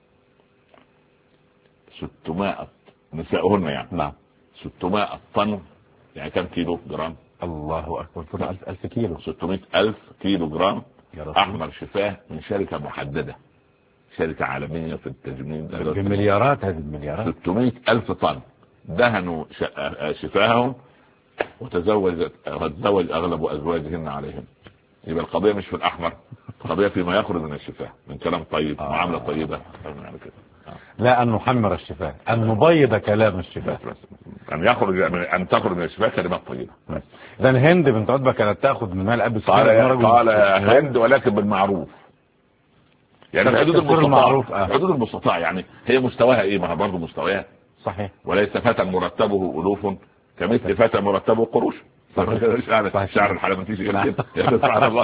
600 نساؤهن يعني 600 طن، يعني كم كيلو جرام؟ الله اكبر، 1000 كيلو، 600,000 كيلو جرام احمر شفاه من شركه محدده، شركه عالميه في التجميل بمليارات. هذه المليارات 600,000 طن دهنوا شفاههم وتزوج اغلب ازواجهن عليهم. يبقى القضيه مش في الاحمر، القضيه فيما يخرج من الشفاه من كلام طيب، معامله طيبه يعني كده. لا أن نحمر الشفاه، أن نبيض كلام الشفاه، أن تخرج من الشفاه كلمات طيبة. إذن هند بنت عتبة كانت تأخذ من مال أبي سفيان. قال هند ولكن بالمعروف، يعني حدود المستطاع. حدود المستطاع، يعني هي مستواها إيه؟ ما برضه مستويات. صحيح. وليس فتى مرتبه ألوف كمثل فتى مرتبه قروش. شعر الحلمتيش كده. سبحان الله.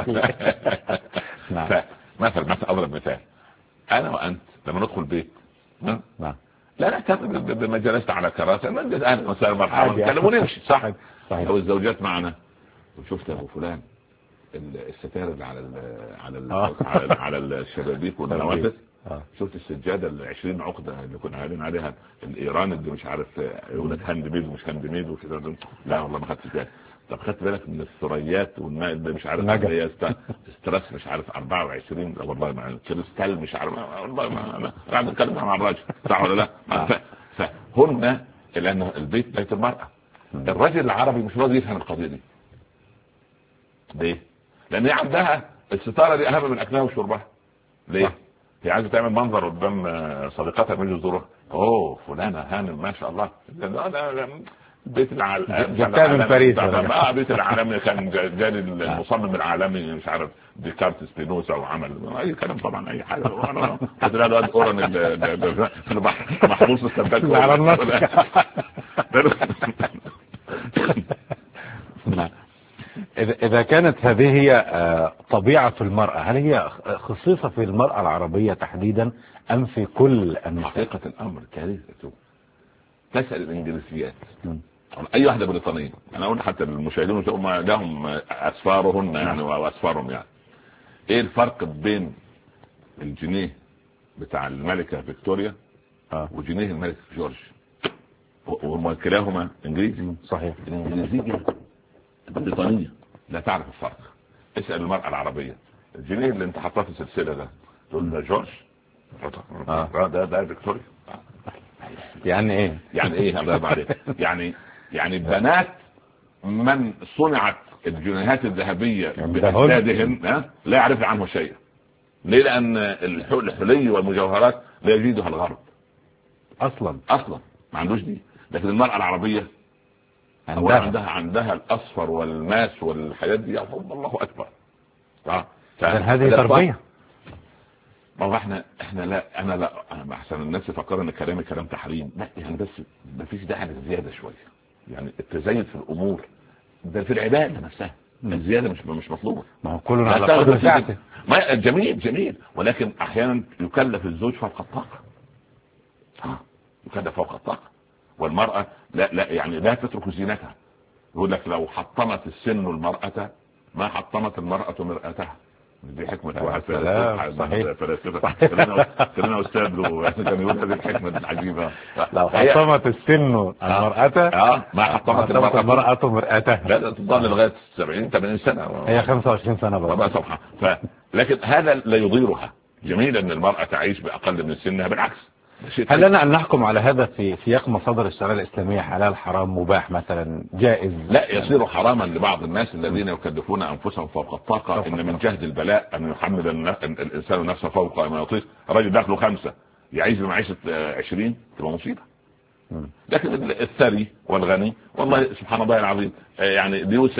مثلا أضرب مثال، أنا وأنت لما ندخل بيت لا نعتقد بما جلست على كراسي نجلس اهلا وسهلا مرحبا نتكلم ونمشي. صح. لو الزوجات معنا وشفت يا ابو فلان الستائر اللي على الشبابيك والنوافذ، شفت السجاده ال20 عقده اللي كنا قاعدين عليها الايران اللي مش عارف يقول لك هاند ميد ومش هاند ميد وكده. لا والله ما خدتش بالي. طب خدت بالك من الثريات والماء اللي مش عارف هي ستريس مش عارف 24 والله ما كريستال مش عارف والله ما قاعد اتكلم مع الراجل صح ولا لا؟ فهن لان البيت بيت المرأة. الراجل العربي مش راضي يفهم القضية دي. ليه؟ لان هي عندها الستارة دي اهم من اكلها وشربها. ليه؟ هي عايزة تعمل منظر قدام صديقاتها من يزورها. اوه فلانة هانم ما شاء الله. بيت العالمي جبتها من باريس بيت العالمي كان جالي المصمم العالمي مش عارف ديكارت سبينوزا وعمل اي كلام طبعا اي حاجه. وانا قلت له الواد اورن محبوس السباك على النص. إذا كانت هذه هي طبيعة المرأة، هل هي خصيصة في المرأة العربية تحديدا أم في كل النساء؟ حقيقة الأمر كارثة. تسأل الإنجليزيات أي واحدة بريطانية، أنا أقول حتى المشاهدين لهم أسفارهن يعني وأسفارهم يعني، إيه الفرق بين الجنيه بتاع الملكة فيكتوريا وجنيه الملك جورج؟ وهما كلاهما إنجليزي. صحيح. الإنجليزية البريطانية لا تعرف الفرق. اسأل المرأة العربية الجنيه اللي انت حطاه في السلسلة ده تقول له جورج ده فيكتوريا. يعني ايه؟ يعني ايه الله عليك؟ يعني بنات من صنعت الجنيهات الذهبية بأجدادهن لا يعرف عنه شيء. ليه؟ لأن الحلي والمجوهرات لا يجيدها الغرب أصلا ما عندوش دي. لكن المرأة العربية عندها الأصفر والماس والحاجات دي. الله أكبر. هذه تربية. ما هو احنا لا انا احسن الناس يفكروا ان كلامي كلام تحريم. لا يعني بس ما فيش داعي للزياده شويه. يعني التزايد في الامور ده في العباده نفسها الزياده مش مطلوبه. ما هو كلنا على قدر ساعته. جميل ولكن احيانا يكلف الزوج فوق الطاقه. يكلف فوق الطاقه. والمراه لا يعني لا تترك زينتها. يقول لك لو حطمت السن المراه ما حطمت المراه مرآتها. دي حكمة واحد فلاسفة كلنا أستاذ له كان يقول هذه الحكمة العجيبة. لو حطمت السن المرأة ما حطمت المرأة مرآتها. لا تضل لغاية 70-80 سنة. هي 25 سنة بقى صفحة. لكن هذا لا يضيرها. جميل أن المرأة تعيش بأقل من سنها. بالعكس. هل لنا أن نحكم على هذا في سياق مصادر الشريعة الإسلامية؟ حلال حرام مباح مثلا جائز؟ لا يصير حراما لبعض الناس الذين يكلفون أنفسهم فوق الطاقة. إن من جهد البلاء أن يحمل الإنسان نفسه فوق ما يطيق. رجل دخله 5 يعيش بمعيشة 20 تبقى مصيبة. لكن الثري والغني والله سبحان الله العظيم يعني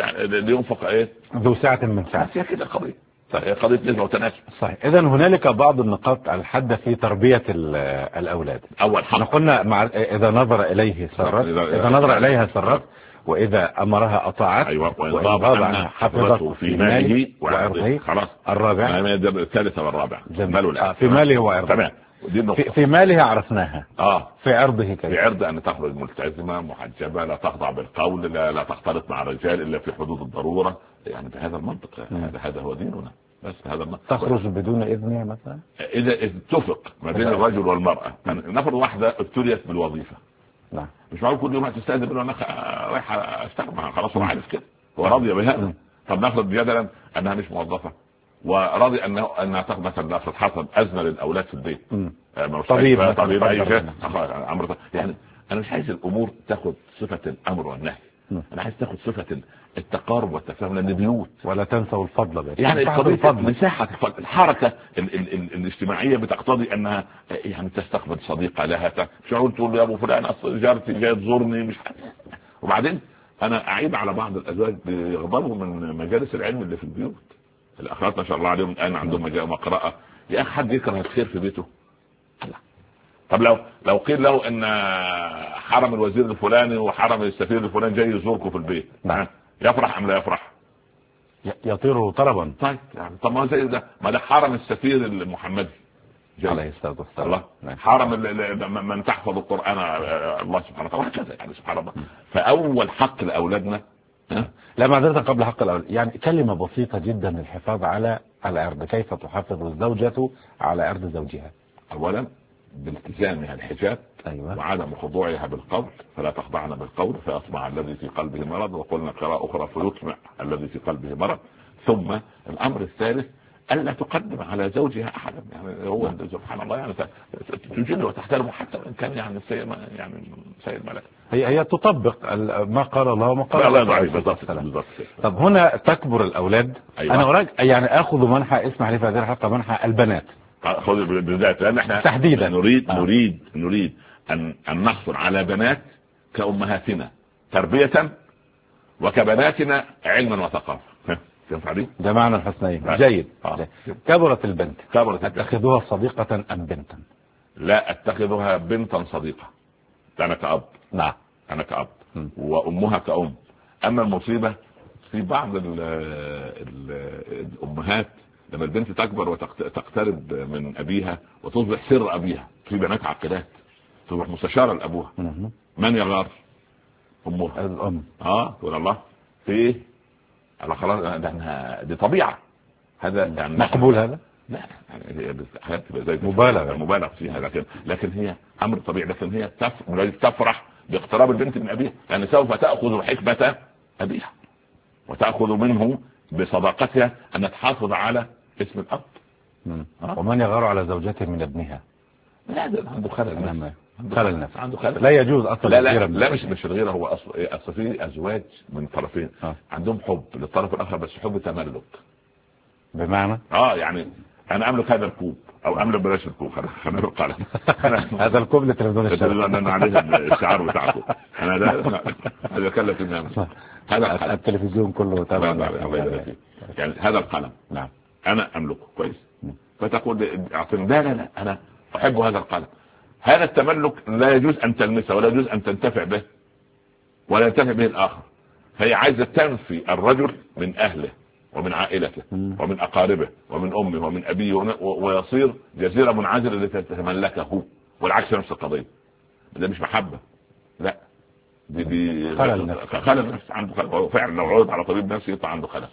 لينفق ذو سعة من سعة. هي كده قضية نسبة وتناسب. صحيح. إذا هنالك بعض النقاط الحادة في تربية الأولاد. أول حق قلنا إذا نظر إليه سرت، إذا نظر إليها سرت، وإذا أمرها أطاعت، وإن غاب حفظته في ماله وعرضه. خلاص. الرابع الثالثة والرابع في ماله وعرضه. تمام. في ماله عرفناها. في عرضه كده. في عرض أن تخرج ملتزمة محجبة لا تخضع بالقول لا تختلط مع الرجال إلا في حدود الضرورة. يعني بهذا المنطق هذا هو ديننا. بس هذا المنطق. تخرج بدون إذنها مثلا إذا اتفق ما بين الرجل والمرأة. نفرض واحدة ابتليت بالوظيفة. نعم. مش معقول كل يوم هتستأذن منه أنا رايحة أشتغل. خلاص هو عارف كده وراضية بهذا. طب نفرض جدلا أنها مش موظفة وراضي أنها تاخذ مثلا نفرض حصل أزمة للأولاد في البيت. طبيب أي شيء أمر. يعني أنا مش عايز الأمور تاخذ صفة الأمر والنهي. أنا عايز تاخذ صفة التقارب والتفاهم لأن بيوت. ولا تنسوا الفضل. يعني مساحة الحركة الاجتماعية بتقتضي أنها يعني تستقبل صديقة لها. مش هقول تقول له يا أبو فلان أصل جارتي جاي تزورني مش وبعدين أنا أعيب على بعض الأزواج بيغضبوا من مجالس العلم اللي في البيوت. الأخوات ما شاء الله عليهم الآن عندهم مجال مقرأة. يا أخي حد يكره الخير في بيته؟ طب لو قيل له ان حرم الوزير الفلاني وحرم السفير الفلاني جاي يزوركم في البيت يفرح ام لا يفرح؟ يطير طربا. طيب يعني طب ما زي ده ما ده حرم السفير المحمدي عليه الصلاه والسلام. حرم من تحفظ القرآن الله سبحانه وتعالى كذا. يعني سبحان الله. فاول حق لاولادنا لا معذرة قبل حق الأولاد يعني كلمة بسيطة جدا للحفاظ على العرض. كيف تحافظ الزوجة على عرض زوجها؟ اولا بالتزامها الحجاب. أيوة. وعدم خضوعها بالقول فلا تخضعن بالقول فيطمع الذي في قلبه مرض. وقلنا قراءة أخرى فيطمع الذي في قلبه مرض. ثم الأمر الثالث ألا تقدم على زوجها أحدا. يعني هو سبحان الله يعني تجله وتحترمه حتى وإن كان يعني سيد ملك. هي تطبق ما قال الله وما قال الله. طب هنا تكبر الأولاد. أيوة. أنا يعني أخذ منحى اسمح لي في هذه الحلقة منحى البنات خذ بالذات لأن احنا تحديدا نريد أن نحصل على بنات كأمهاتنا تربية وكبناتنا علما وثقافة. تنفع دي؟ ده معنى الحسنين. جيد. كبرت البنت، أتخذها صديقة أم بنتا؟ لا أتخذها بنتا صديقة. أنا كأب. نعم. أنا كأب وأمها كأم. أما المصيبة في بعض الأمهات لما البنت تكبر وتقترب من أبيها وتصبح سر أبيها، في بنات عقلات تصبح مستشارة لأبوها. من يغار؟ أمها. الأم. تقول الله في إيه؟ على خلاص دي طبيعة. هذا يعني مقبول هذا؟ لا يعني زي مبالغ فيها، لكن هي أمر طبيعي. لكن هي تفرح باقتراب البنت من أبيها، لأن سوف تأخذ حكمة أبيها وتأخذ منه بصداقتها أن تحافظ على اسم الأب. ومن يغار على زوجته من ابنها؟ لا عنده خلل نفسي. عنده خلل. لا يجوز أصلا. لا مش الغيرة. هو أصل في أزواج من طرفين عندهم حب للطرف الآخر، بس حب تملك. بمعنى يعني أنا أملك هذا الكوب أو أملك بلاش الكوب، خلينا القلم. هذا الكوب للتلفزيون الشارع أنا عليه الشعار بتاعكم. أنا ده هذا كلف الناس. هذا التلفزيون كله تابع. يعني هذا القلم. نعم. أنا أملكه كويس. فتقول أعطني. لا أنا أحب هذا القلم. هذا التملك لا يجوز أن تلمسه ولا يجوز أن تنتفع به ولا ينتفع به الآخر. هي عايزة تنفي الرجل من أهله ومن عائلته ومن أقاربه ومن أمه ومن أبيه ويصير جزيرة منعزلة لتتملكه، والعكس نفس القضية. ده مش محبة، لا دي خلل نفس. عنده خلل فعلا. لو عرض على طبيب نفسي يطلع عنده خلل.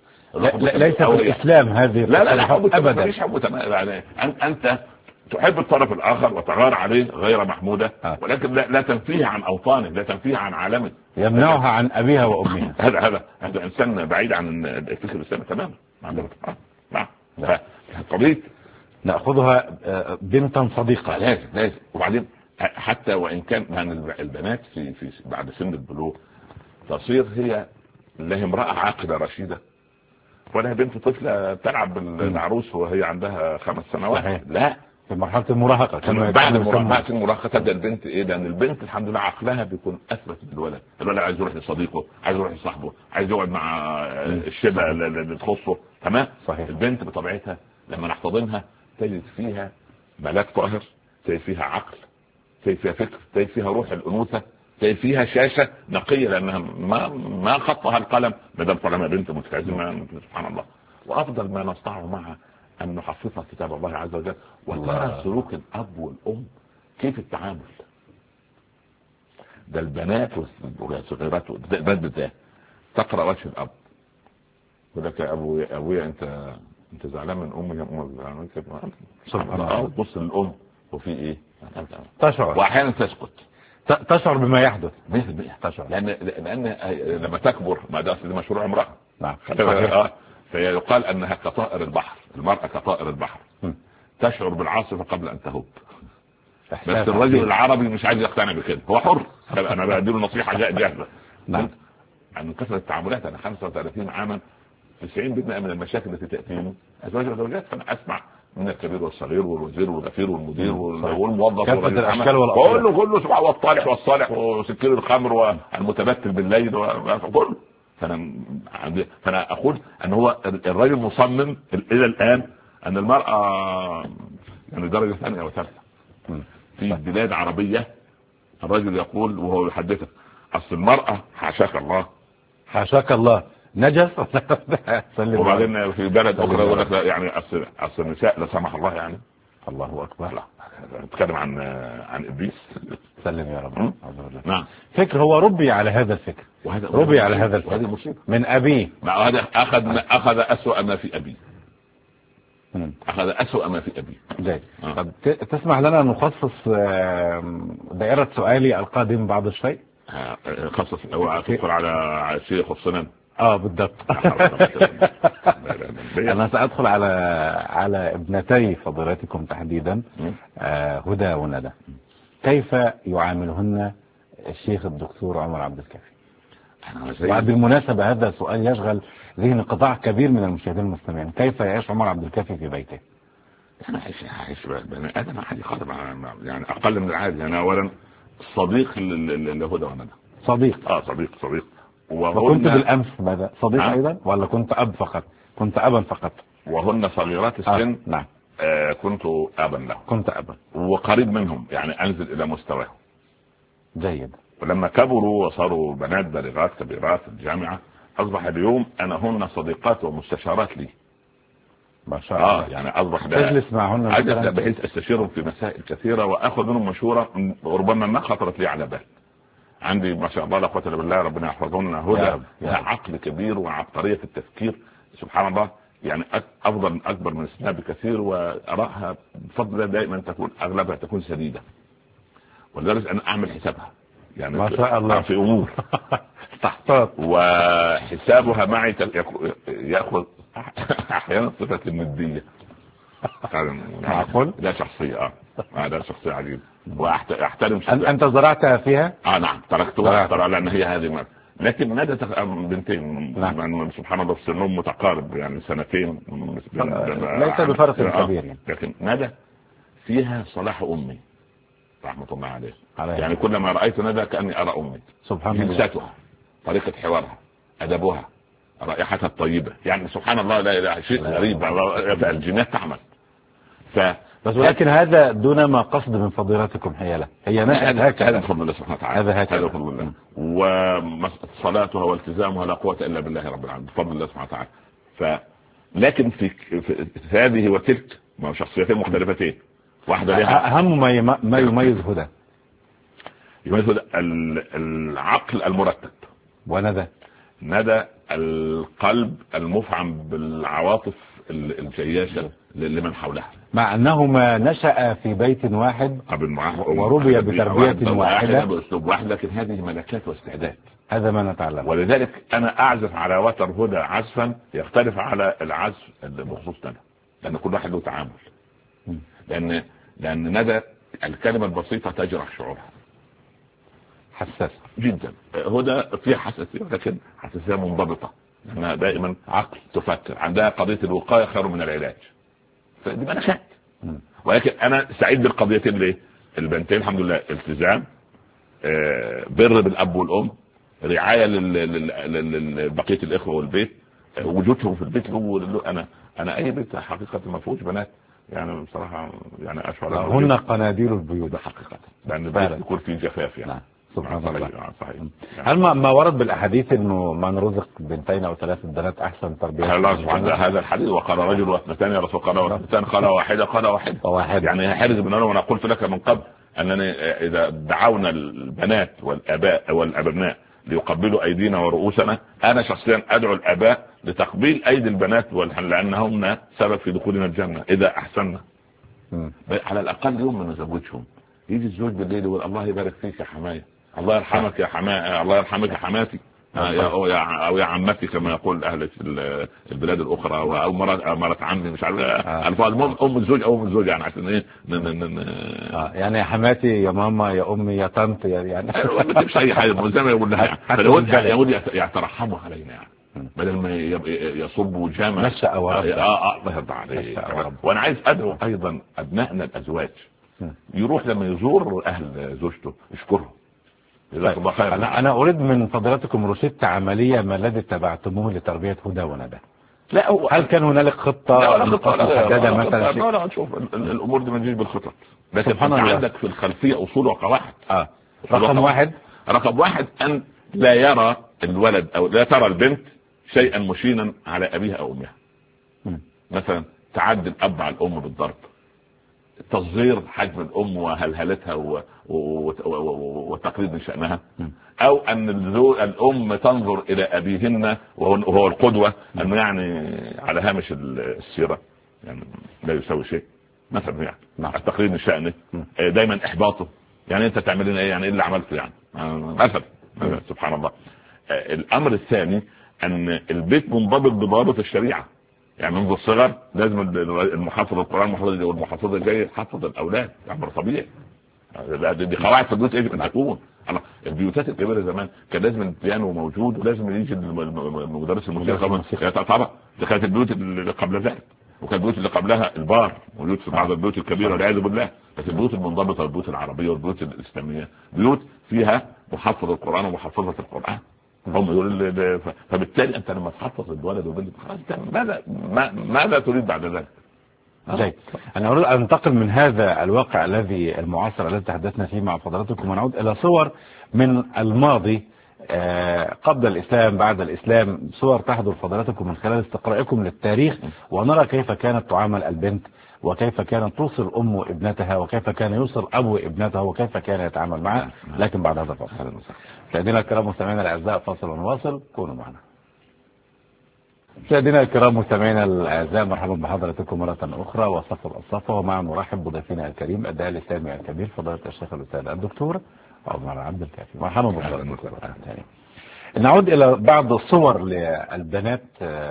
ليس في الإسلام هذه. لا حب أبدا. مفيش حب يعني أنت تحب الطرف الآخر وتغار عليه غير محمودة، ولكن لا تنفيه عن أوطانه، لا تنفيه عن عالمه، يمنعها عن أبيها وأمها. هذا إنسان بعيد عن الفكر الإسلامي تماما. نعم. فقضية نأخذها بنتا صديقة. لازم. وبعدين حتى وإن كان البنات في بعد سن البلوغ تصير هي لها امرأة عاقلة رشيدة، ولا بنت طفلة تلعب بالعروس وهي عندها 5 سنوات. صحيح. لا، في مرحلة المراهقة. بعد المراهقة تبدأ البنت لأن البنت الحمد لله عقلها بيكون أثبت من الولد. الولد عايز يروح لصديقه، عايز يروح لصاحبه، عايز يقعد مع الشبه اللي تخصه. تمام. صحيح. البنت بطبيعتها لما نحتضنها تجد فيها ملاك طاهر، تجد فيها عقل، تجد فيها فكر، تجد فيها روح الأنوثة، تجد فيها شاشة نقية لأنها ما خطها القلم. بدل طالما بنت متكازمة سبحان الله. وأفضل ما نصنعه معها أن نحفظها كتاب الله عز وجل، وترى سلوك الأب والأم كيف التعامل. ده البنات والصغيرات بالذات تقرأ وجه الأب، يقول لك يا أبويا أنت زعلان من أمي سبحان الله. تبص للأم وفي إيه تشعر، وأحيانا تسكت، تشعر بما يحدث. تشعر لأن لما تكبر ما ده مشروع امرأة. نعم. فيقال أنها كطائر البحر، المرأة كطائر البحر تشعر بالعاصفة قبل أن تهب. بس الرجل العربي مش عايز يقتنع بكده، هو حر. أنا بديله نصيحة جاهزة. نعم. عن كثرة التعاملات أنا 35 عاما 90% من المشاكل التي تأتيني أزواج وزوجات، فأنا أسمع من الكبير والصغير والوزير والغفير والمدير والموظف كافة الأشكال والأطوار، كله سبحان والطالح والصالح وسكير الخمر والمتبتل بالليل وكله. فأنا أقول أن هو الرجل مصمم إلى الآن أن المرأة يعني درجة ثانية أو ثالثة. في بلاد عربية الرجل يقول وهو يحدثك أصل المرأة حاشاك الله نجس. وبعدين في بلد أخرى يقول لك يعني أصل النساء لا سمح الله يعني. الله أكبر. لا نتكلم عن إبليس. سلم يا رب. نعم. فكر هو ربي على هذا الفكر، ربي على هذا الفكر من أبيه. هذا أخذ أسوأ ما في أبيه. أخذ أسوأ ما في أبيه. طب تسمح لنا نخصص دائرة سؤالي القادم بعض الشيء؟ خصص أو تدخل على شيخ الصنم. بالضبط. أنا سأدخل على ابنتي فضيلتكم تحديدا، هدى وندى. كيف يعاملهن الشيخ الدكتور عمر عبد الكافي؟ وبالمناسبة هذا سؤال يشغل ذهن قطاع كبير من المشاهدين المستمعين. كيف يعيش عمر عبد الكافي في بيته؟ أنا عايش بني آدم عادي خالص، يعني أقل من العادي. أنا أولا صديق لهدى وندى، صديق. صديق. وكنت بالامس ماذا؟ صديق ايضا ولا كنت اب فقط؟ كنت ابا فقط. وهن صغيرات السن. نعم. كنت ابا لهم. كنت ابا وقريب منهم، يعني انزل الى مستواهم. جيد. ولما كبروا وصاروا بنات بالغات كبيرات في الجامعة، اصبح اليوم انا هن صديقات ومستشارات لي. ما شاء الله. يعني اصبح تجلس معهن بحيث استشيرهم في مسائل كثيرة واخذ منهم مشورة ربما ما خطرت لي على بال. عندي ما شاء الله لا قوة الا بالله، ربنا يحفظهن، هدى عقل كبير وعبقرية في التفكير سبحان الله، يعني افضل اكبر من السناب بكثير، وارائها بفضل دائما تكون اغلبها تكون سديدة، ولذلك انا اعمل حسابها يعني ما شاء الله في امور تحتاط، وحسابها معي ياخذ احيانا صفة الندية. معقول؟ لا شخصية لا شخصية عجيبة واحترم شخصية. انت زرعتها فيها؟ نعم تركتها لان هي هذه بنتين بنتين. نعم. سبحان الله في سنهم متقارب يعني سنتين ليس بفرق كبير يعني. لكن ندى فيها صلاح امي رحمة الله عليه. يعني كلما رأيت ندى كأني أرى أمي. سبحان الله. جلساتها، طريقة حوارها، أدبها، رائحتها الطيبة، يعني سبحان الله لا شيء غريب. الجينات تعمل. بس ولكن هذا دون ما قصد من فضيلتكم حيالة، هي هذا بفضل الله سبحانه وتعالى. هذا بفضل الله. وصلاتها والتزامها لا قوة إلا بالله رب العالمين بفضل الله سبحانه وتعالى. لكن في هذه وتلك شخصيتين مختلفتين. واحدة لها أهم ما يميز هدى العقل المرتب، ندى القلب المفعم بالعواطف الجياشة لمن حولها، مع أنهما نشأ في بيت واحد وربي بتربية واحدة بأسلوب واحد، لكن هذه ملكات واستعداد. هذا ما نتعلم. ولذلك أنا أعزف على وتر هدى عزفا يختلف على العزف بخصوص ندى، لأن كل واحد له تعامل. لأن ندى الكلمة البسيطة تجرح شعورها، حساسة جدا. هدى فيها حساسية لكن حساسية منضبطة، لأنها دائما عقل تفكر، عندها قضية الوقاية خير من العلاج، فدي ملكات. ولكن أنا سعيد بالقضيتين. ليه؟ البنتين الحمد لله التزام، بر بالأب والأم، رعاية لبقية الإخوة والبيت، وجودهم في البيت. أنا أي بيت حقيقة ما فيهوش بنات يعني بصراحة يعني أشعر هن قناديل البيوت حقيقة، لأن البيت يكون فيه جفاف يعني. سبحان الله. صحيح. هل ما ورد بالأحاديث إنه من رزق بنتين أو 3 بنات أحسن تربية؟ هذا الحديث. وقال رجل واثنتان يا رسول الله، قال واثنتان، قال واحدة، قال واحد. يعني حرز بن وانا قلت لك من قبل أنني إذا دعونا البنات والآباء والأبناء ليقبلوا أيدينا ورؤوسنا، أنا شخصيا أدعو الآباء لتقبيل أيدي البنات لأنهن سبب في دخولنا الجنة إذا أحسننا. على الأقل يوم من نزوجهم يجي الزوج بالليل يقول الله يبارك فيك يا حماية، الله يرحمك يا حماية، الله يرحمك يا حماتي، أو يا عمتي كما يقول أهل البلاد الأخرى، أو مرات عمي مش عارف الفاظ أم الزوج أو أم الزوج، يعني عشان إيه يعني يا حماتي يا ماما يا أمي يا طنط يعني ما تبش أي حاجة زي ما يقول لها يقول يترحموا علينا يعني بدل ما يصبوا جامع. الله يرضى عليك. وأنا عايز أدعو أيضا أبنائنا الأزواج يروح لما يزور أهل زوجته يشكرهم. أنا أريد من فضلاتكم روشتة عملية ما الذي اتبعتموه لتربية هدى وندى؟ لا هل كان هنالك خطة محددة مثلا؟ لا شوف الأمور دي ما تجيش بالخطط، لكن أنت عندك في الخلفية أصول وقواعد. رقم واحد أن لا يرى الولد أو لا ترى البنت شيئا مشينا على أبيها أو أمها. مثلا تعدي الأب على الأم بالضرب، تصغير حجم الأم وهلهلتها وتقليد من شأنها، أو أن الأم تنظر إلى أبيهن وهو القدوة أنه يعني على هامش السيرة يعني لا يسوي شيء مثلا، يعني التقليد من شأنه، دايما إحباطه، يعني أنت تعملين إيه، يعني إيه اللي عملته يعني مثلا. سبحان الله. الأمر الثاني أن البيت منضبط بضوابط الشريعة، يعني منذ الصغر لازم المحافظ القرآن والمحافظ الجاي يحفظ الأولاد، أمر طبيعي. دي قواعد في البيوت يجب أن تكون. البيوتات الكبيرة زمان كان لازم البيانو موجود ولازم يجي مدرس الموسيقى طبعا. ده كانت البيوت اللي قبل ذلك، وكانت البيوت اللي قبلها البار موجود في بعض البيوت الكبيرة والعياذ بالله. بس البيوت المنضبطة، البيوت العربية والبيوت الإسلامية بيوت فيها محفظ القرآن ومحفظة القرآن، هم يقولوا فبالتالي انت لما تحفظ الولد وبنت خلاص ماذا تريد بعد ذلك؟ جيد. أنا أريد أن ننتقل من هذا الواقع الذي المعاصر الذي تحدثنا فيه مع فضلاتكم ونعود إلى صور من الماضي قبل الإسلام بعد الإسلام، صور تحضر فضلاتكم من خلال استقرائكم للتاريخ، ونرى كيف كانت تعامل البنت، وكيف كانت توصل أم ابنتها، وكيف كان يوصل أبو ابنته، وكيف كان يتعامل معها. لكن بعد هذا الفاصل. مشاهدينا الكرام مستمعينا الأعزاء، فاصل ونواصل، كونوا معنا. مشاهدينا الكرام مستمعينا الاعزاء، مرحبا بحضراتكم مره اخرى وصف الصفا، ومع نرحب بضيفنا الكريم الداعي الاسلامي الكبير فضيله الشيخ الاستاذ الدكتور عمر عبد الكافي. مرحبا بحضراتكم. نعود الى بعض الصور للبنات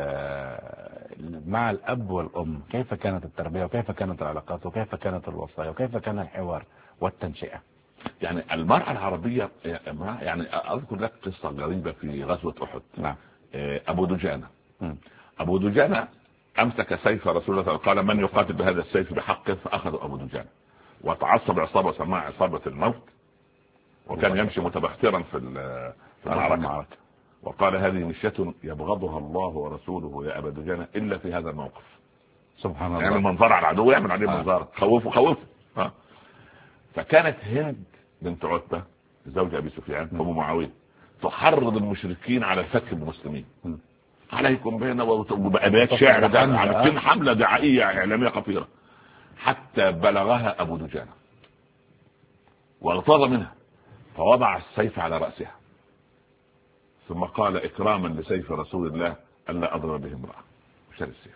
مع الاب والام، كيف كانت التربيه وكيف كانت العلاقات وكيف كانت الوصايا وكيف كان الحوار والتنشئه. يعني المرأة العربية، يعني اذكر لك قصة غريبة في غزوة احد. نعم. ابو دجانة أبو دجانة أمسك سيف رسول الله، قال من يقاتل بهذا السيف بحقه، فأخذ أبو دجانة وتعصب عصابة سماها عصابة الموت، وكان يمشي متبخترا في المعركة، وقال هذه مشية يبغضها الله ورسوله يا أبا دجانة إلا في هذا الموقف. سبحان الله. يعمل منظر على العدو، يعمل عليه منظر خوفه. فكانت هند بنت عتبة زوج أبي سفيان أبو معاوية تحرض المشركين على الفتك بالمسلمين، عليكم بينا وبأبيات شعر، كان حملة دعائية إعلامية خطيرة، حتى بلغها أبو دجانة واغتاظ منها، فوضع السيف على رأسها ثم قال إكراما لسيف رسول الله ألا أضرب به امرأة. شال السيف.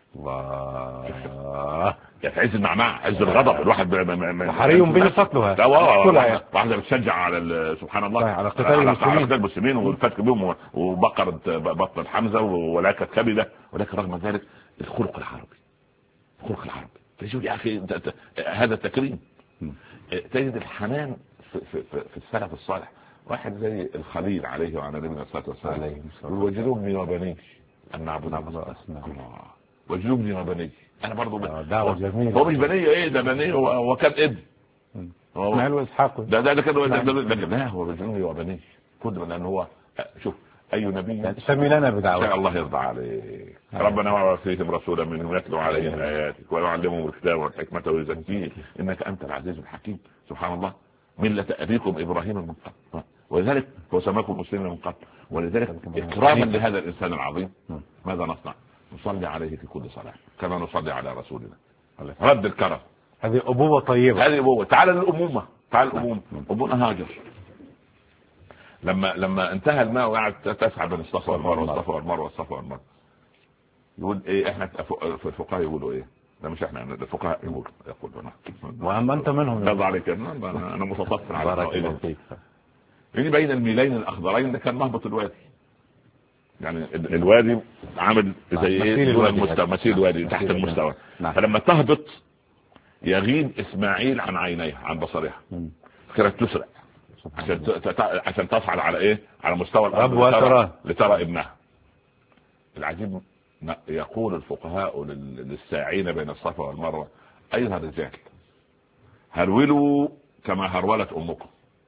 الله. عز المعنى، عز الغضب، الواحد حري به قتلها. واحدة بتشجع على سبحان الله على قتال المسلمين والفتك بهم، وبقرت بطن حمزة ولاكت كبدة، ولكن رغم ذلك الخلق العربي تشوف يا أخي هذا التكريم. تجد الحنان في السلف الصالح، واحد زي الخليل عليه وعلى نبينا الصلاة والسلام، وجنوبني وبنيك أن نعبد الله، وجنوبني وبنيك. أنا برضو دعوة جميلة. هو مش بنية، إيه ده بنية وكان ابن اسماعيل وإسحاق، ده كان لكن لا، هو بجنوبني وبنيك كله، لأن هو شوف أي نبي سمي لنا بدعوة الله يرضى عليك. ربنا وضع فيهم رسولا منهم يتلو عليهم آياتك ويعلمهم الكتاب والحكمة ويزكيهم إنك أنت العزيز الحكيم. سبحان الله، ملة أبيكم إبراهيم من قبل، ولذلك هو سماكم مسلمين من قبل. ولذلك إكراما لهذا الإنسان العظيم ماذا نصنع؟ نصلي عليه في كل صلاة كما نصلي على رسولنا. رد الكرم، هذه أبوة طيبة، هذه أبوة. تعال للأمومة، أبونا هاجر لما انتهى الماء وقعدت تسعى بين الصفا والمروة يقول ايه؟ احنا في الفقهاء يقولوا ايه؟ ده مش احنا، الفقهاء يقولوا واما انت منهم يرضى عليك، انا متطفل على القائلين. بين الميلين الاخضرين ده كان مهبط الوادي، يعني الوادي عامل زي ايه؟ مسير الوادي تحت المستوى. فلما تهبط يغيب اسماعيل عن عينيها، عن بصرها، كانت تسرع عشان تصعد على ايه؟ على مستوى الارض لترى ابنها. العجيب يقول الفقهاء للساعين بين الصفا والمروه: ايها الرجال هرولوا كما هرولت امكم.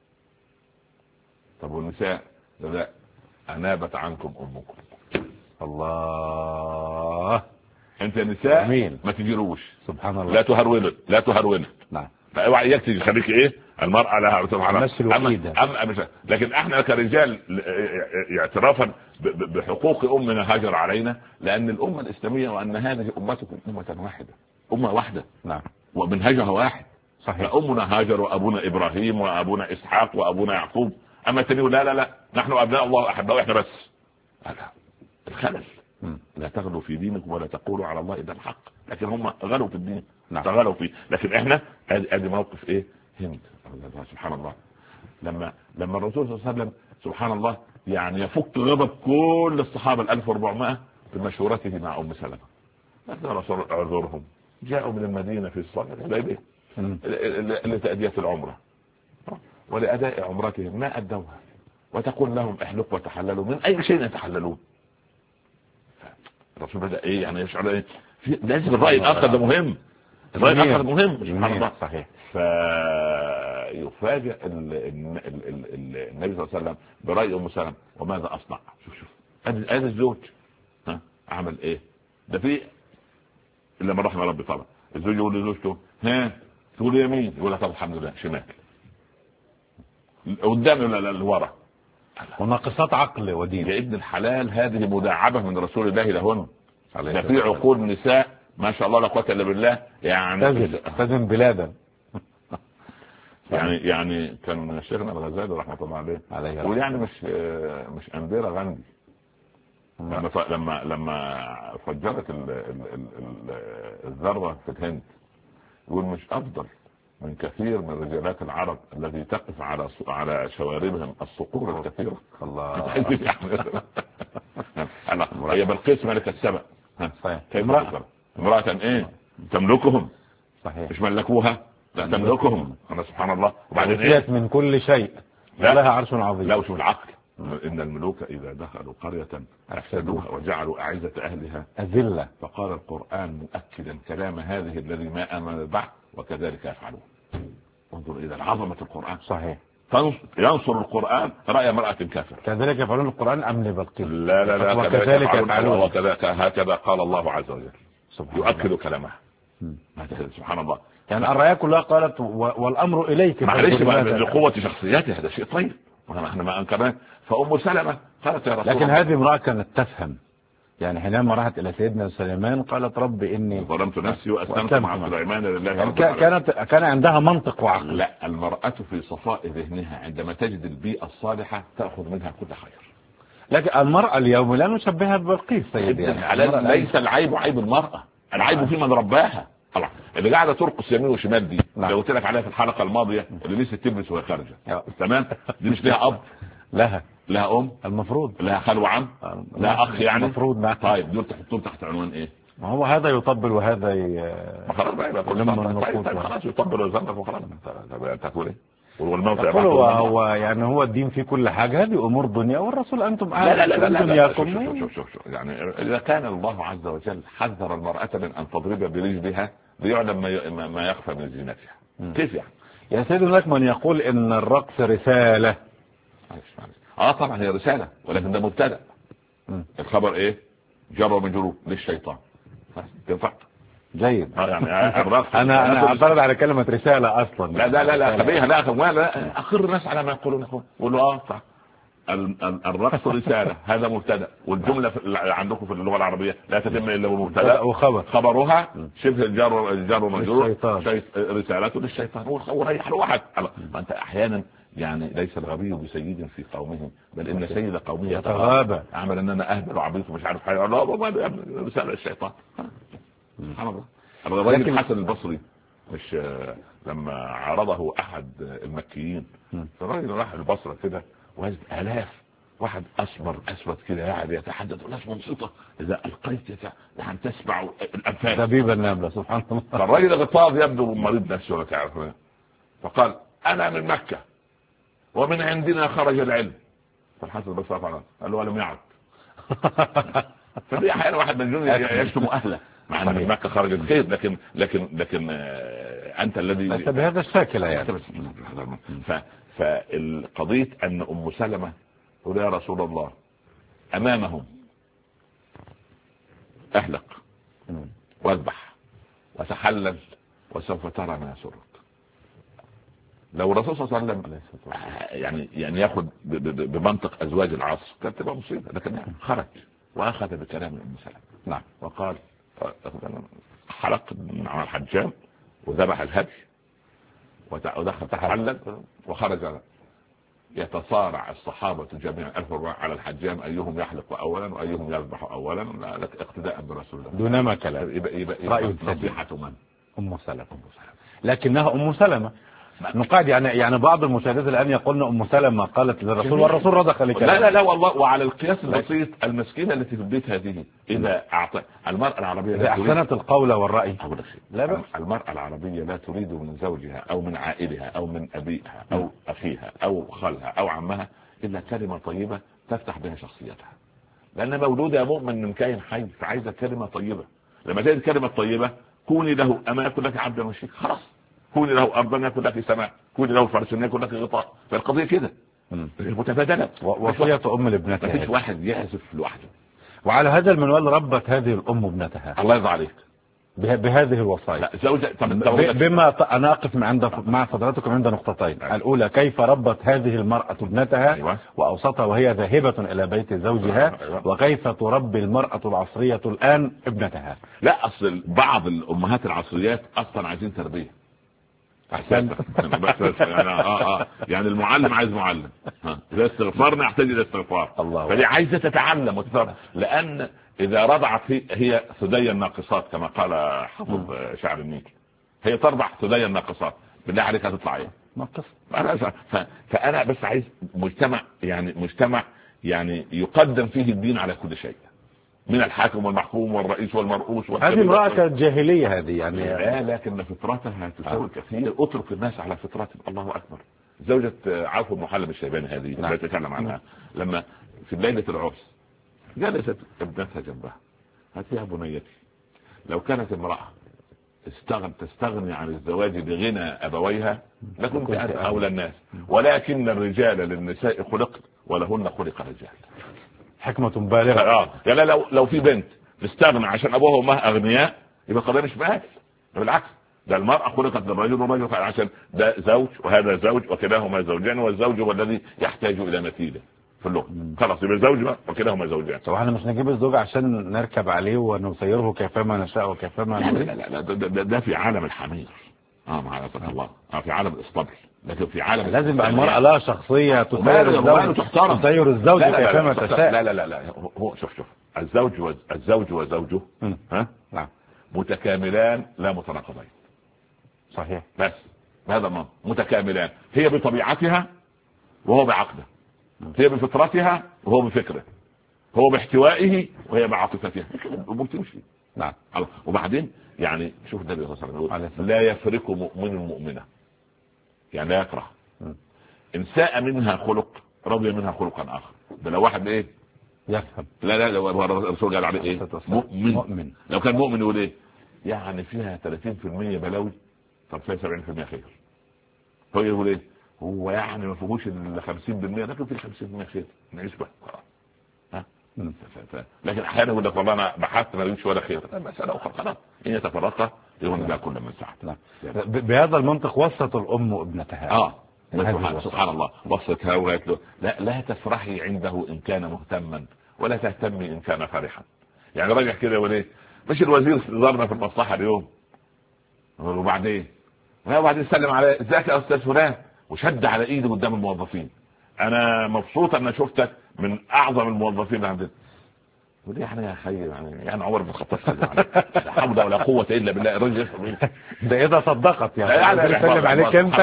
طب والنساء؟ لا، انابت عنكم امكم. الله. انت النساء ما تجيروش، سبحان الله، لا تهرولوا. نعم. فاوعى اياك تيجي خليك ايه؟ المرأة لها سبحان الله. لكن احنا كرجال اعترافا بحقوق امنا هاجر علينا، لان الامة الاسلامية وان هذه امتكم امة واحدة، امة واحدة. نعم. ومنهجها واحد. صحيح. فامنا هاجر وابونا ابراهيم وابونا اسحاق وابونا يعقوب. اما التاني لا نحن ابناء الله احباء واحنا بس. هذا الخلل. لا تغلوا في دينكم ولا تقولوا على الله الا الحق. لكن هم غلوا في الدين. نعم. تغلوا فيه. لكن احنا ادي موقف ايه؟ هند. سبحان الله، لما الرسول صلى الله عليه وسلم سبحان الله يعني يفك غضب كل الصحابة 1400 بمشورته مع ام سلمة. الرسول اعذرهم، جاءوا من المدينة في الصلاة الحديبية لتأدية العمرة ولأداء عمرتهم ما أدوها، وتقول لهم احلقوا وتحللوا، من أي شيء يتحللون؟ الرسول بدأ ايه يعني يشعر ايه؟ لازم الرأي الآخر ده مهم، الرأي الآخر مهم. سبحان الله. صحيح. ويفاجئ النبي صلى الله عليه وسلم برأي أم سلمة. وماذا أصنع؟ شوف هذا الزوج عمل إيه؟ ده في إلا من رحم ربي طبعا. الزوج يقول لزوجته ها تقول يمين، يقول لها طب الحمد لله شمال، قدام ولا لورا. وناقصات عقل ودين. يا ابن الحلال هذه مداعبة من رسول الله لهن. ده في عقول نساء ما شاء الله لا قوة الا بالله، يعني تزن بلادا. يعني كان شيخنا الغزالي رحمه الله عليه ويعني مش أنديرة غاندي لما فجرت الذرة في الهند، يقول مش أفضل من كثير من رجالات العرب الذي تقف على شواربهم الصقور الكثيرة. الله. هي بلقيس ملكة سبأ. كيف امرأة ايه تملكهم؟ صحيح. مش ملكوها، لا تملكهم. انا سبحان الله. وبعدين ايه من كل شيء لها عرش عظيم. لا شوف العقل، ان الملوك اذا دخلوا قرية افسدوها وجعلوا اعزة اهلها اذلة. فقال القرآن مؤكدا كلام هذه الذي ما امن بعد وكذلك يفعلون. انظر الى عظمة القرآن. صحيح. ينصر القرآن رأي امرأة كافرة. كذلك يفعلون القرآن ام لبلقيس؟ لا وكذلك يفعلون. هكذا قال الله عز وجل يؤكد كلامه. سبحان الله. يعني الرأي كلها قالت والامر اليك. معلش لقوة شخصيتها هذا شيء طيب، احنا ما انكرناه. فأم سلمة قالت يا رسول الله. لكن هذه امرأة كانت تفهم، يعني حينما راحت الى سيدنا سليمان قالت رب اني ظلمت نفسي واسلمت مع سليمان لله. يعني كان عندها منطق وعقل. لا، المرأة في صفاء ذهنها عندما تجد البيئة الصالحة تأخذ منها كل خير. لكن المرأة اليوم لا نشبهها ببلقيس سيدي. يعني ليس العيب عيب المرأة، العيب في من رباها. طبعا اللي قاعده ترقص يمين وشمال دي لو قلت لك عليها في الحلقه الماضيه اللي لسه تلبس وهي خارجه تمام، دي مش ليها اب؟ لها ام المفروض، لها خال وعم، لها اخ يعني المفروض. طيب دول تحطهم تحت عنوان ايه؟ ما هو هذا يطبل وهذا خلاص بقى خلاص يطبل ويزنق وخلاص. انت هتقول ايه؟ والموت هو يعني هو الدين في كل حاجه، هذه امور دنيا والرسول انتم دنياكم. شوف يعني اذا كان الله عز وجل حذر المرأة من ان تضرب برجلها ليعلم ما يخفى من زينتها، كيف يعني؟ يا سيدي هناك من يقول ان الرقص رسالة. طبعا هي رسالة، ولكن ده مبتدأ. الخبر ايه؟ جر ومجرور للشيطان. تنفع؟ جيد. يعني انا اعترض على كلمة رسالة اصلا. لا خليها. لا اقر الناس على ما يقولون. قولوا صح. الرقص رسالة هذا مبتدا، والجملة عندكم في اللغة العربية لا تتم الا بمبتدا وخبر، خبرها شبه الجار ومجرور رسالة للشيطان. وريح الواحد. ما انت احيانا يعني ليس الغبي بسيد في قومه بل ان سيد قومه يتغابى. اعمل ان انا اهبل وعبيط ومش عارف حاجه. لا رسالة الشيطان. سبحان الله. الراجل الحسن البصري مش لما عرضه احد المكيين، فالراجل راح البصرة كده وجد آلاف واحد أسمر أسود كده قاعد يتحدث وناس منصتة، إذا ألقيت يعني تسمع الأنفاس. دبيب النملة سبحان الله. فالراجل غطاس يبدو مريض نفسه ولا تعرف، فقال أنا من مكة ومن عندنا خرج العلم. فالحسن البصري قال له ولم يعد. فدي أحيانا واحد مجنون يشتم أهله مع أن من مكة خرج الخير، لكن أنت الذي ليس بهذا الشكل يعني. فالقضية أن أم سلمة تقول يا رسول الله أمامهم أهلق واذبح وتحلل وسوف ترى ما يسرك. لو الرسول صلى الله عليه وسلم يعني ياخذ بمنطق أزواج العصر كانت تبقى مصيبة، لكن خرج وأخذ بكلام أم سلمة. نعم. وقال حلق مع الحجام وذبح الهدي ودخل تحلل وخرج. يتصارع الصحابة جميعا على الحجام أيهم يحلق أولا وأيهم يذبح أولا، لك اقتداء برسول الله دون ما كلام. رأي نصيحة من أم سلمة. لكنها أم سلمة نقاد يعني بعض المشاهدات الآن يقولن أم سلمة قالت للرسول والرسول رضخ لكلام. لا والله. وعلى القياس البسيط المسكينة التي في البيت هذه إذا أعطى المرأة العربية إذا أحسنت القول والرأي لا المرأة العربية لا تريد من زوجها أو من عائلها أو من أبيها أو أخيها أو خالها أو عمها إلا كلمة طيبة تفتح بها شخصيتها، لأن مولودة مؤمن من كائن حي، فعايزة كلمة طيبة. لما تجد كلمة طيبة كوني له أما يكون لك عبدا وشيك، خلاص كوني له أرضا يكون لك سماء. كوني له فرس يكون لك غطاء. فالقضيه كده متبادله. وصيه ام لابنتها، مفيش واحد يعزف لوحده. وعلى هذا المنوال ربت هذه الام ابنتها. الله يرضى عليك. بهذه الوصايا. بما انا اقف مع فضلاتكم عند نقطتين. الاولى كيف ربت هذه المرأة ابنتها واوسطها وهي ذاهبة الى بيت زوجها، وكيف تربي المرأة العصرية الان ابنتها. لا اصل بعض الامهات العصريات اصلا عايزين تربية احسن. يعني المعلم عايز معلم، اذا استغفرنا يحتاج الى استغفار. فدي عايزة تتعلم وتتعلم، لان اذا رضعت هي ثدي الناقصات كما قال حافظ شعر النيل. هي ترضع ثدي الناقصات، بالله عليك هتطلع ايه؟ ناقص. فانا بس عايز مجتمع يعني يقدم فيه الدين على كل شيء، من الحاكم والمحكوم والرئيس والمرؤوس. هذه امرأة جاهلية هذه يعني. لكن فطرتها تساوي كثير. اترك الناس على فطرتهم. الله اكبر. زوجة عوف بن محلب الشيباني هذه لا تتكلم عنها، لما في ليلة العرس جلست ابنتها جنبها، قالت يا بنيتي لو كانت امرأة تستغني عن الزواج بغنى أبويها لكنت أنت أولى الناس، ولكن الرجال للنساء خلق ولهن خلق رجال. حكمة بالغة. يعني لو في بنت تستغنى عشان أبوها وأمها أغنياء يبقى قضية مش مهل، بالعكس ده المرأة خلقت للرجل والرجل عشان ده زوج وهذا زوج وكلاهما زوجان، والزوج هو الذي يحتاج إلى مثيله في اللغة. خلاص يبقى الزوج بقى وكلاهما زوجان. طب احنا مش نجيب الزوج عشان نركب عليه ونسيره كيفما نشاء وكيفما نريد؟ لا ده في عالم الحمير. معاذ الله. في عالم الاسطبل. لكن في عالم لازم بقى المرأة لها شخصية تسير الزوج كيفما تشاء. لا هو شوف الزوج وزوجه متكاملان لا متناقضين. صحيح. بس هذا ما متكاملان، هي بطبيعتها وهو بعقده، هي بفطرتها وهو بفكره، هو باحتوائه وهي بعاطفتها. الامور تمشي. نعم. وبعدين يعني شوف النبي صلى الله عليه وسلم لا يفرق مؤمن مؤمنه، يعني لا يكره. ان ساء منها خلق رضي منها خلقا اخر. ده لو واحد ايه يفهم. لا الرسول قال عليه ايه؟ مؤمن. لو كان مؤمن يقول ايه؟ يعني فيها 30% بلاوي طب فيها 70% خير. هو يقول ايه؟ هو يعني ما فيهوش ال 50% لكن في 50% خير نعيش بقى. لكن احيانا يقول لك والله انا بحثت ما لقيتش ولا خير. مساله اخرى خلاص ان يتفرقا يغني بها كل من سعته. بهذا المنطق وصت الام ابنتها. سبحان الله. وصتها وقالت له لا تفرحي عنده ان كان مهتما ولا تهتمي ان كان فرحا. يعني راجع كده يقول ايه؟ مش الوزير زارنا في المصلحه اليوم وبعدين سلم على ازيك يا استاذ فلان وشد على ايده قدام الموظفين. انا مبسوط ان شفتك من اعظم الموظفين عندنا. ودي احنا يا خير يعني عمر بن الخطاب لا حول ولا قوه الا بالله. الرجل ده اذا صدقت يعني سلم عليك انت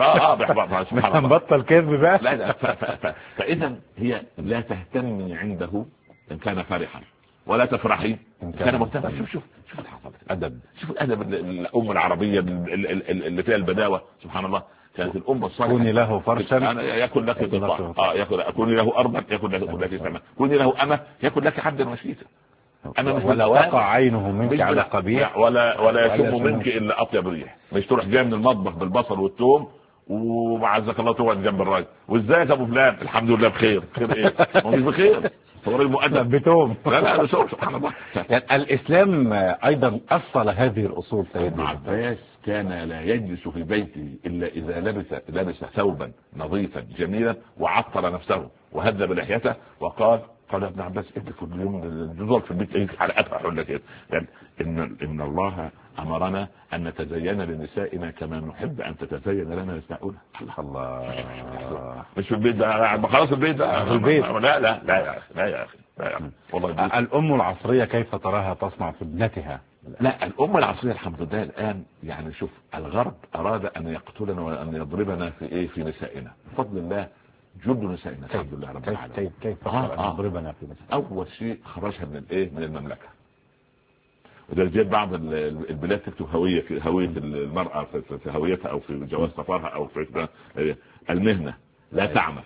هنبطل كذب بقى. لا فاذا هي لا تهتمي عنده ان كان فرحا ولا تفرحي ان كان مهتما. شوف الادب. شوف الادب الام العربيه اللي فيها البداوه. سبحان الله. كانت الأمة الصالحة كوني له فرشا يكن لك قطاع، كوني له أرضا يكن لك سماء، كوني له أمة يكن لك عبدا وشيتا. ولا تقع عينه منك على قبيح ولا يشم منك إلا أطيب ريح. مش تروح جاي من المطبخ بالبصل والثوم ومعزك الله تقعد جنب الراجل وازيك يا ابو فلان الحمد لله بخير. خير ايه؟ مش بخير. صور المؤدب بتوم. لا سبحان الله. يعني الإسلام أيضا أصل هذه الأصول. سيدنا عباس كان لا يجلس في بيته إلا إذا لبس ثوبا نظيفا جميلا وعطر نفسه وهذب لحيته وقال يا ابن عباس ادي كل يوم الجزر في البيت ايه حلقاتها حلة كده. يعني ان الله امرنا ان نتزين لنسائنا كما نحب ان تتزين لنا نساؤنا. الله مش في البيت ده خلاص البيت ده في البيت. لا يا اخي والله. الام العصريه كيف تراها تصنع في ابنتها؟ لا الام العصريه الحمد لله الان يعني شوف الغرب اراد ان يقتلنا وان يضربنا في نسائنا. بفضل الله جد نسائنا الحمد لله رب العالمين. كيف يضربنا في نسائنا؟ اول شيء خرجها من المملكه. وده جاء بعض البلاد تكتب هويه المراه في هويتها او في جواز سفرها او في المهنه لا تعمل.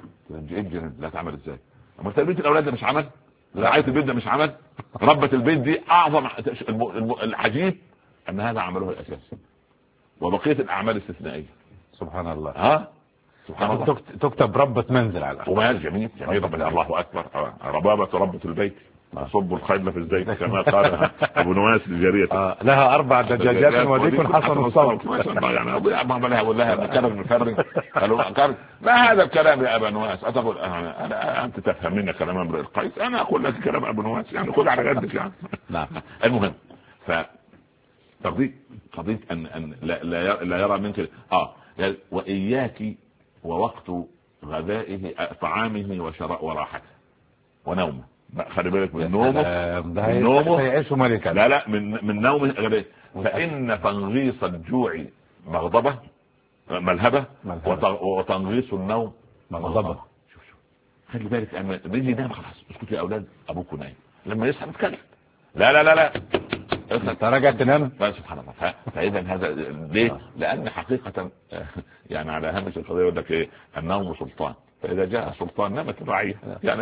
لا تعمل ازاي؟ اما تربيه الاولاد ده مش عمل؟ رعايه البيت ده مش عمل؟ ربة البيت دي اعظم. العجيب ان هذا عمله الاساسي وبقيه الاعمال استثنائيه. سبحان الله. سبحان الله. تكتب ربة منزل على الأقل. وما جميل ربنا، الله أكبر. ربابة ربة البيت صب الخيل في الزيت كما قال ابو نواس لجاريته. لها 4 دجاجات وديك حسن الصوت. يعني اقول لها كلام مفرغ. قالوا ما هذا الكلام يا ابا نواس؟ اتقول انت تفهم منا كلام امرئ القيس، انا اقول لك كلام ابو نواس، يعني خذ على قدك يعني. نعم. المهم قضيه ان لا يرى منك واياك ووقت غذائه طعامه وشراء وراحته ونومه. خلي بالك من نومه يعيش ملكا. لا من نومه، فإن تنغيص الجوع مغضبة ملهبة وتنغيص النوم مغضبة. شوف خلي بالك أن بيجي ينام خلاص اسكتوا يا أولاد أبوكم نايم، لما يصحى نتكلم. لا انت راجع تنام. سبحان الله. فإذا هذا ليه؟ لأن حقيقة يعني على هامش القضية يقول لك إيه؟ النوم سلطان، فإذا جاء سلطان نامت الرعية. يعني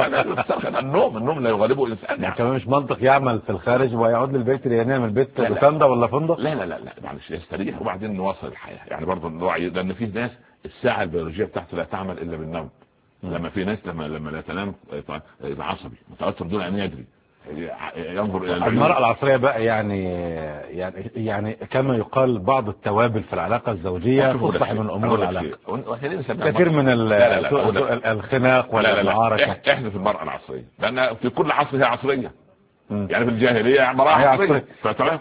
النوم لا يغلبه إنسان. يعني كمان مش منطق يعمل في الخارج ويعود للبيت لينام البيت لوكاندا ولا فندق. لا معلش يستريح وبعدين نواصل الحياة. يعني برضه الوعي، لأن في ناس الساعة البيولوجية بتاعته لا تعمل إلا بالنوم. لما في ناس لما لا تنام يبقى عصبي متوتر دون أن يدري، ينظر إلى المرأة العصرية بقى يعني كما يقال بعض التوابل في العلاقة الزوجية تصلح من أمور العلاقة. كثير من الخناق والمعارك احنا في المرأة العصرية، لأن في كل عصر هي عصرية. يعني في الجاهلية مرأة عصرية. فتمام.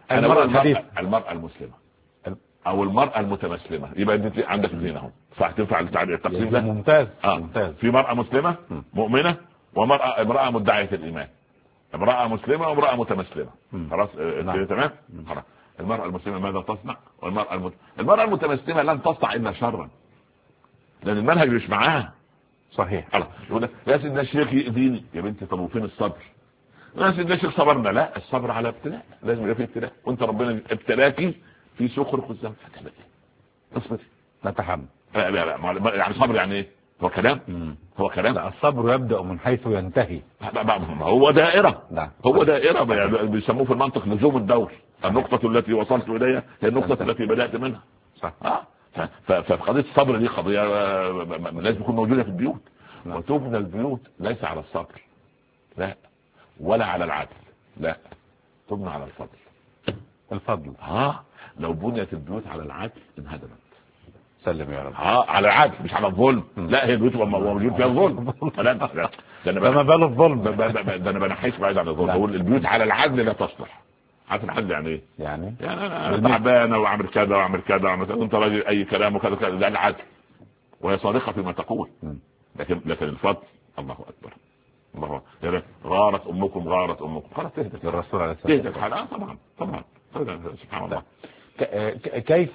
المرأة المسلمة أو المرأة المتمسلمة، يبقى انت عندك اثنين اهو، صح؟ تنفع التقسيم ده؟ ممتاز. في مرأة مسلمة مؤمنة، امرأة مدعية الإيمان. امرأة مسلمة وامرأة متمسلمة. خلاص تمام. خلاص المرأة المسلمة ماذا تصنع؟ المرأة المتمسلمة لن تصنع إلا شرا، لأن المنهج مش معاها. صحيح. يقول لك يا سيدنا الشيخ يأذيني، يا بنتي طب وفين الصبر؟ يا سيدنا الشيخ صبرنا. لا، الصبر على ابتلاء، لازم يبقى في ابتلاء، وانت ربنا ابتلاكي في سخرك والزمن فتعمل ايه؟ اصبري نتحمل. لا يعني صبر يعني ايه؟ هو كلام. لا، الصبر يبدأ من حيث ينتهي. هو دائرة. هو صحيح. دائرة بيسموه في المنطق لزوم الدور. النقطة التي وصلت إليها هي النقطة التي بدأت منها. صح. فقضية الصبر دي قضية لازم تكون موجودة في البيوت. وتبنى البيوت ليس على الصبر، لا، ولا على العدل، لا، تبنى على الفضل. لو بنيت البيوت على العدل انهدمت. سلم يا رب. على العدل مش على الظلم. لا، هي البيوت موجود فيها الظلم. لا ده ما باله الظلم. ده انا بنحيش بعيد عن الظلم. بقول البيوت على العدل لا تصلح. عارف العدل يعني ايه؟ يعني انا تعبانه واعمل كذا واعمل كذا وانت راجل اي كلام وكذا كذا، ده العدل، وهي صادقه فيما تقول. لكن الفضل الله اكبر. الله يعني غارت امكم خلاص تهدك الرسول عليه الصلاه والسلام. طبعا سبحان الله. كيف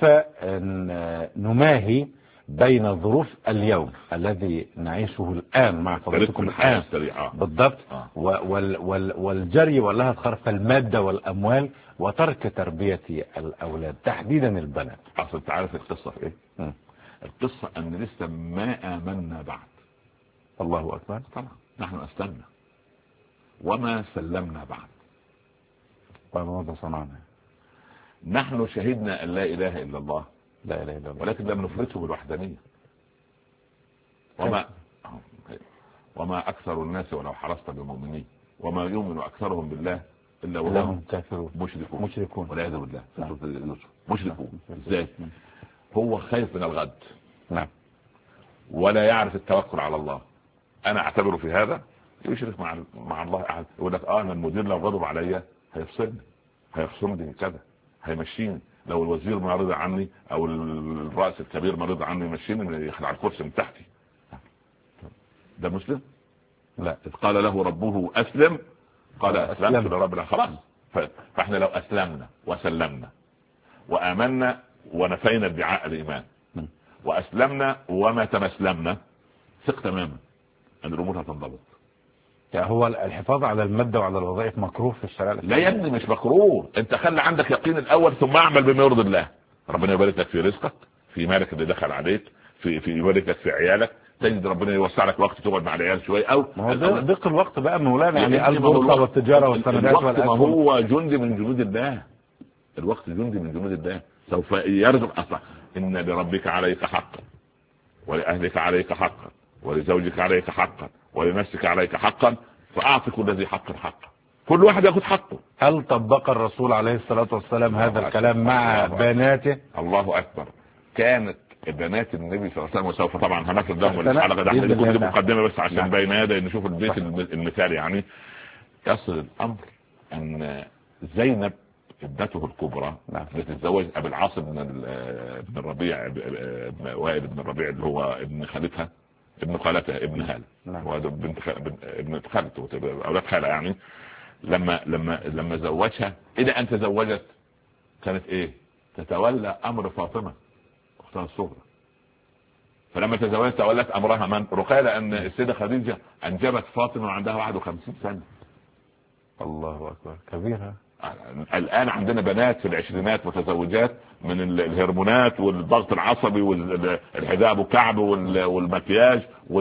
نماهي بين ظروف اليوم الذي نعيشه الآن مع فضيلتكم الآن بالضبط والجري واللهث خرف المادة والأموال وترك تربية الأولاد تحديدا البنات؟ أصل تعرف القصة في إيه؟ القصة أن لسه ما آمنا بعد. الله أكبر. طبعا نحن أسلمنا وما سلمنا بعد. وماذا صنعنا؟ نحن شهدنا أن لا إله إلا الله، لا إله إلا الله، ولكن لم نفرده بالوحدانية. وما أكثر الناس ولو حرصت بمؤمنين وما يؤمن أكثرهم بالله إلا وهم كافرون مشركون والعياذ بالله. مشركون إزاي؟ هو خايف من الغد. نعم. ولا يعرف التوكل على الله. أنا أعتبره في هذا يشرك مع الله. يقول لك أنا المدير لو غضب عليا هيفصلني، هيخصمني كذا، هيمشيني. لو الوزير ما رضى عني او الرئيس الكبير ما رضى عني يمشيني، يخلع الكرسي من تحتي. ده مسلم؟ لا. قال له ربه اسلم، قال اسلمت لرب العالمين. خلاص. فاحنا لو اسلمنا وسلمنا وامنا ونفينا ادعاء الايمان واسلمنا وما تمسلمنا، ثق تماما ان الامور هتنضبط. يعني هو الحفاظ على المادة وعلى الوظائف مكروه في الشرع الإسلامي؟ لا يا ابني مش مكروه. انت خلي عندك يقين الاول ثم اعمل بما يرضي الله. ربنا يبارك لك في رزقك، في مالك اللي دخل عليك، في يبارك لك في عيالك، تجد ربنا يوسع لك وقت تقعد مع العيال شويه. او ضيق الوقت بقى مولانا، يعني البورصه والتجاره والسندات والاسهم. هو جندي من جنود الله. الوقت جندي من جنود الله، سوف يرزق. اصلا إن لربك عليك حقا، ولأهلك عليك حقا، ولزوجك عليك حقا، ولنفسك عليك حقا، فأعطي كل ذي حق حقا. كل واحد ياخذ حقه. هل طبق الرسول عليه الصلاة والسلام هذا الكلام مع بناته؟ الله أكبر. كانت بنات النبي صلى الله عليه وسلم، وسوف طبعا هناخد لهم الحلقة ده، احنا كل مقدمة بس عشان بين يدي نشوف البيت المثالي. يعني يصل الأمر أن زينب ابنته الكبرى التي تتزوج ابي العاص بن الربيع، ابن وائل بن الربيع اللي هو ابن خالتها، ابن خالتها، ابن هاله، وهذا ابن خالته، اولاد خاله يعني. لما زوجها، الى ان تزوجت كانت ايه؟ تتولى امر فاطمه اختها الصغرى. فلما تزوجت تولت امرها من؟ رقية، لان السيده خديجه انجبت فاطمه وعندها 51 سنه. الله اكبر، كبيره. الان عندنا بنات في العشرينات متزوجات من الهرمونات والضغط العصبي والحجاب والكعب والمكياج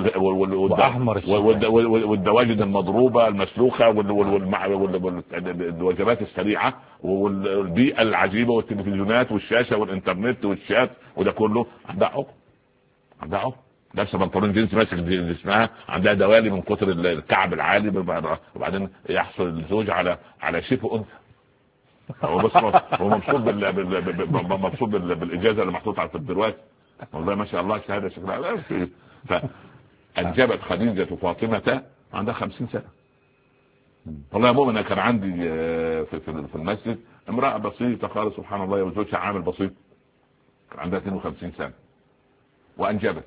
والدواجن المضروبه المسلوخه والوجبات السريعه والبيئه العجيبه والتلفزيونات والشاشه والانترنت والشات، وده كله عندها عقم لابسه بنطلون جينز ماسك جسمها، عندها دوالي من كتر الكعب العالي، وبعدين يحصل الزوج على شبه انثى. هو بس هو مبسوط بالاجازه اللي محطوطه على الدلوقتي، والله ما شاء الله شهاده شكلها. فانجبت خديجه فاطمه عندها 50 سنه. والله يا مؤمن كان عندي في المسجد امراه بسيطه خالص سبحان الله، وزوجها عامل بسيط، كان عندها 52 سنه وانجبت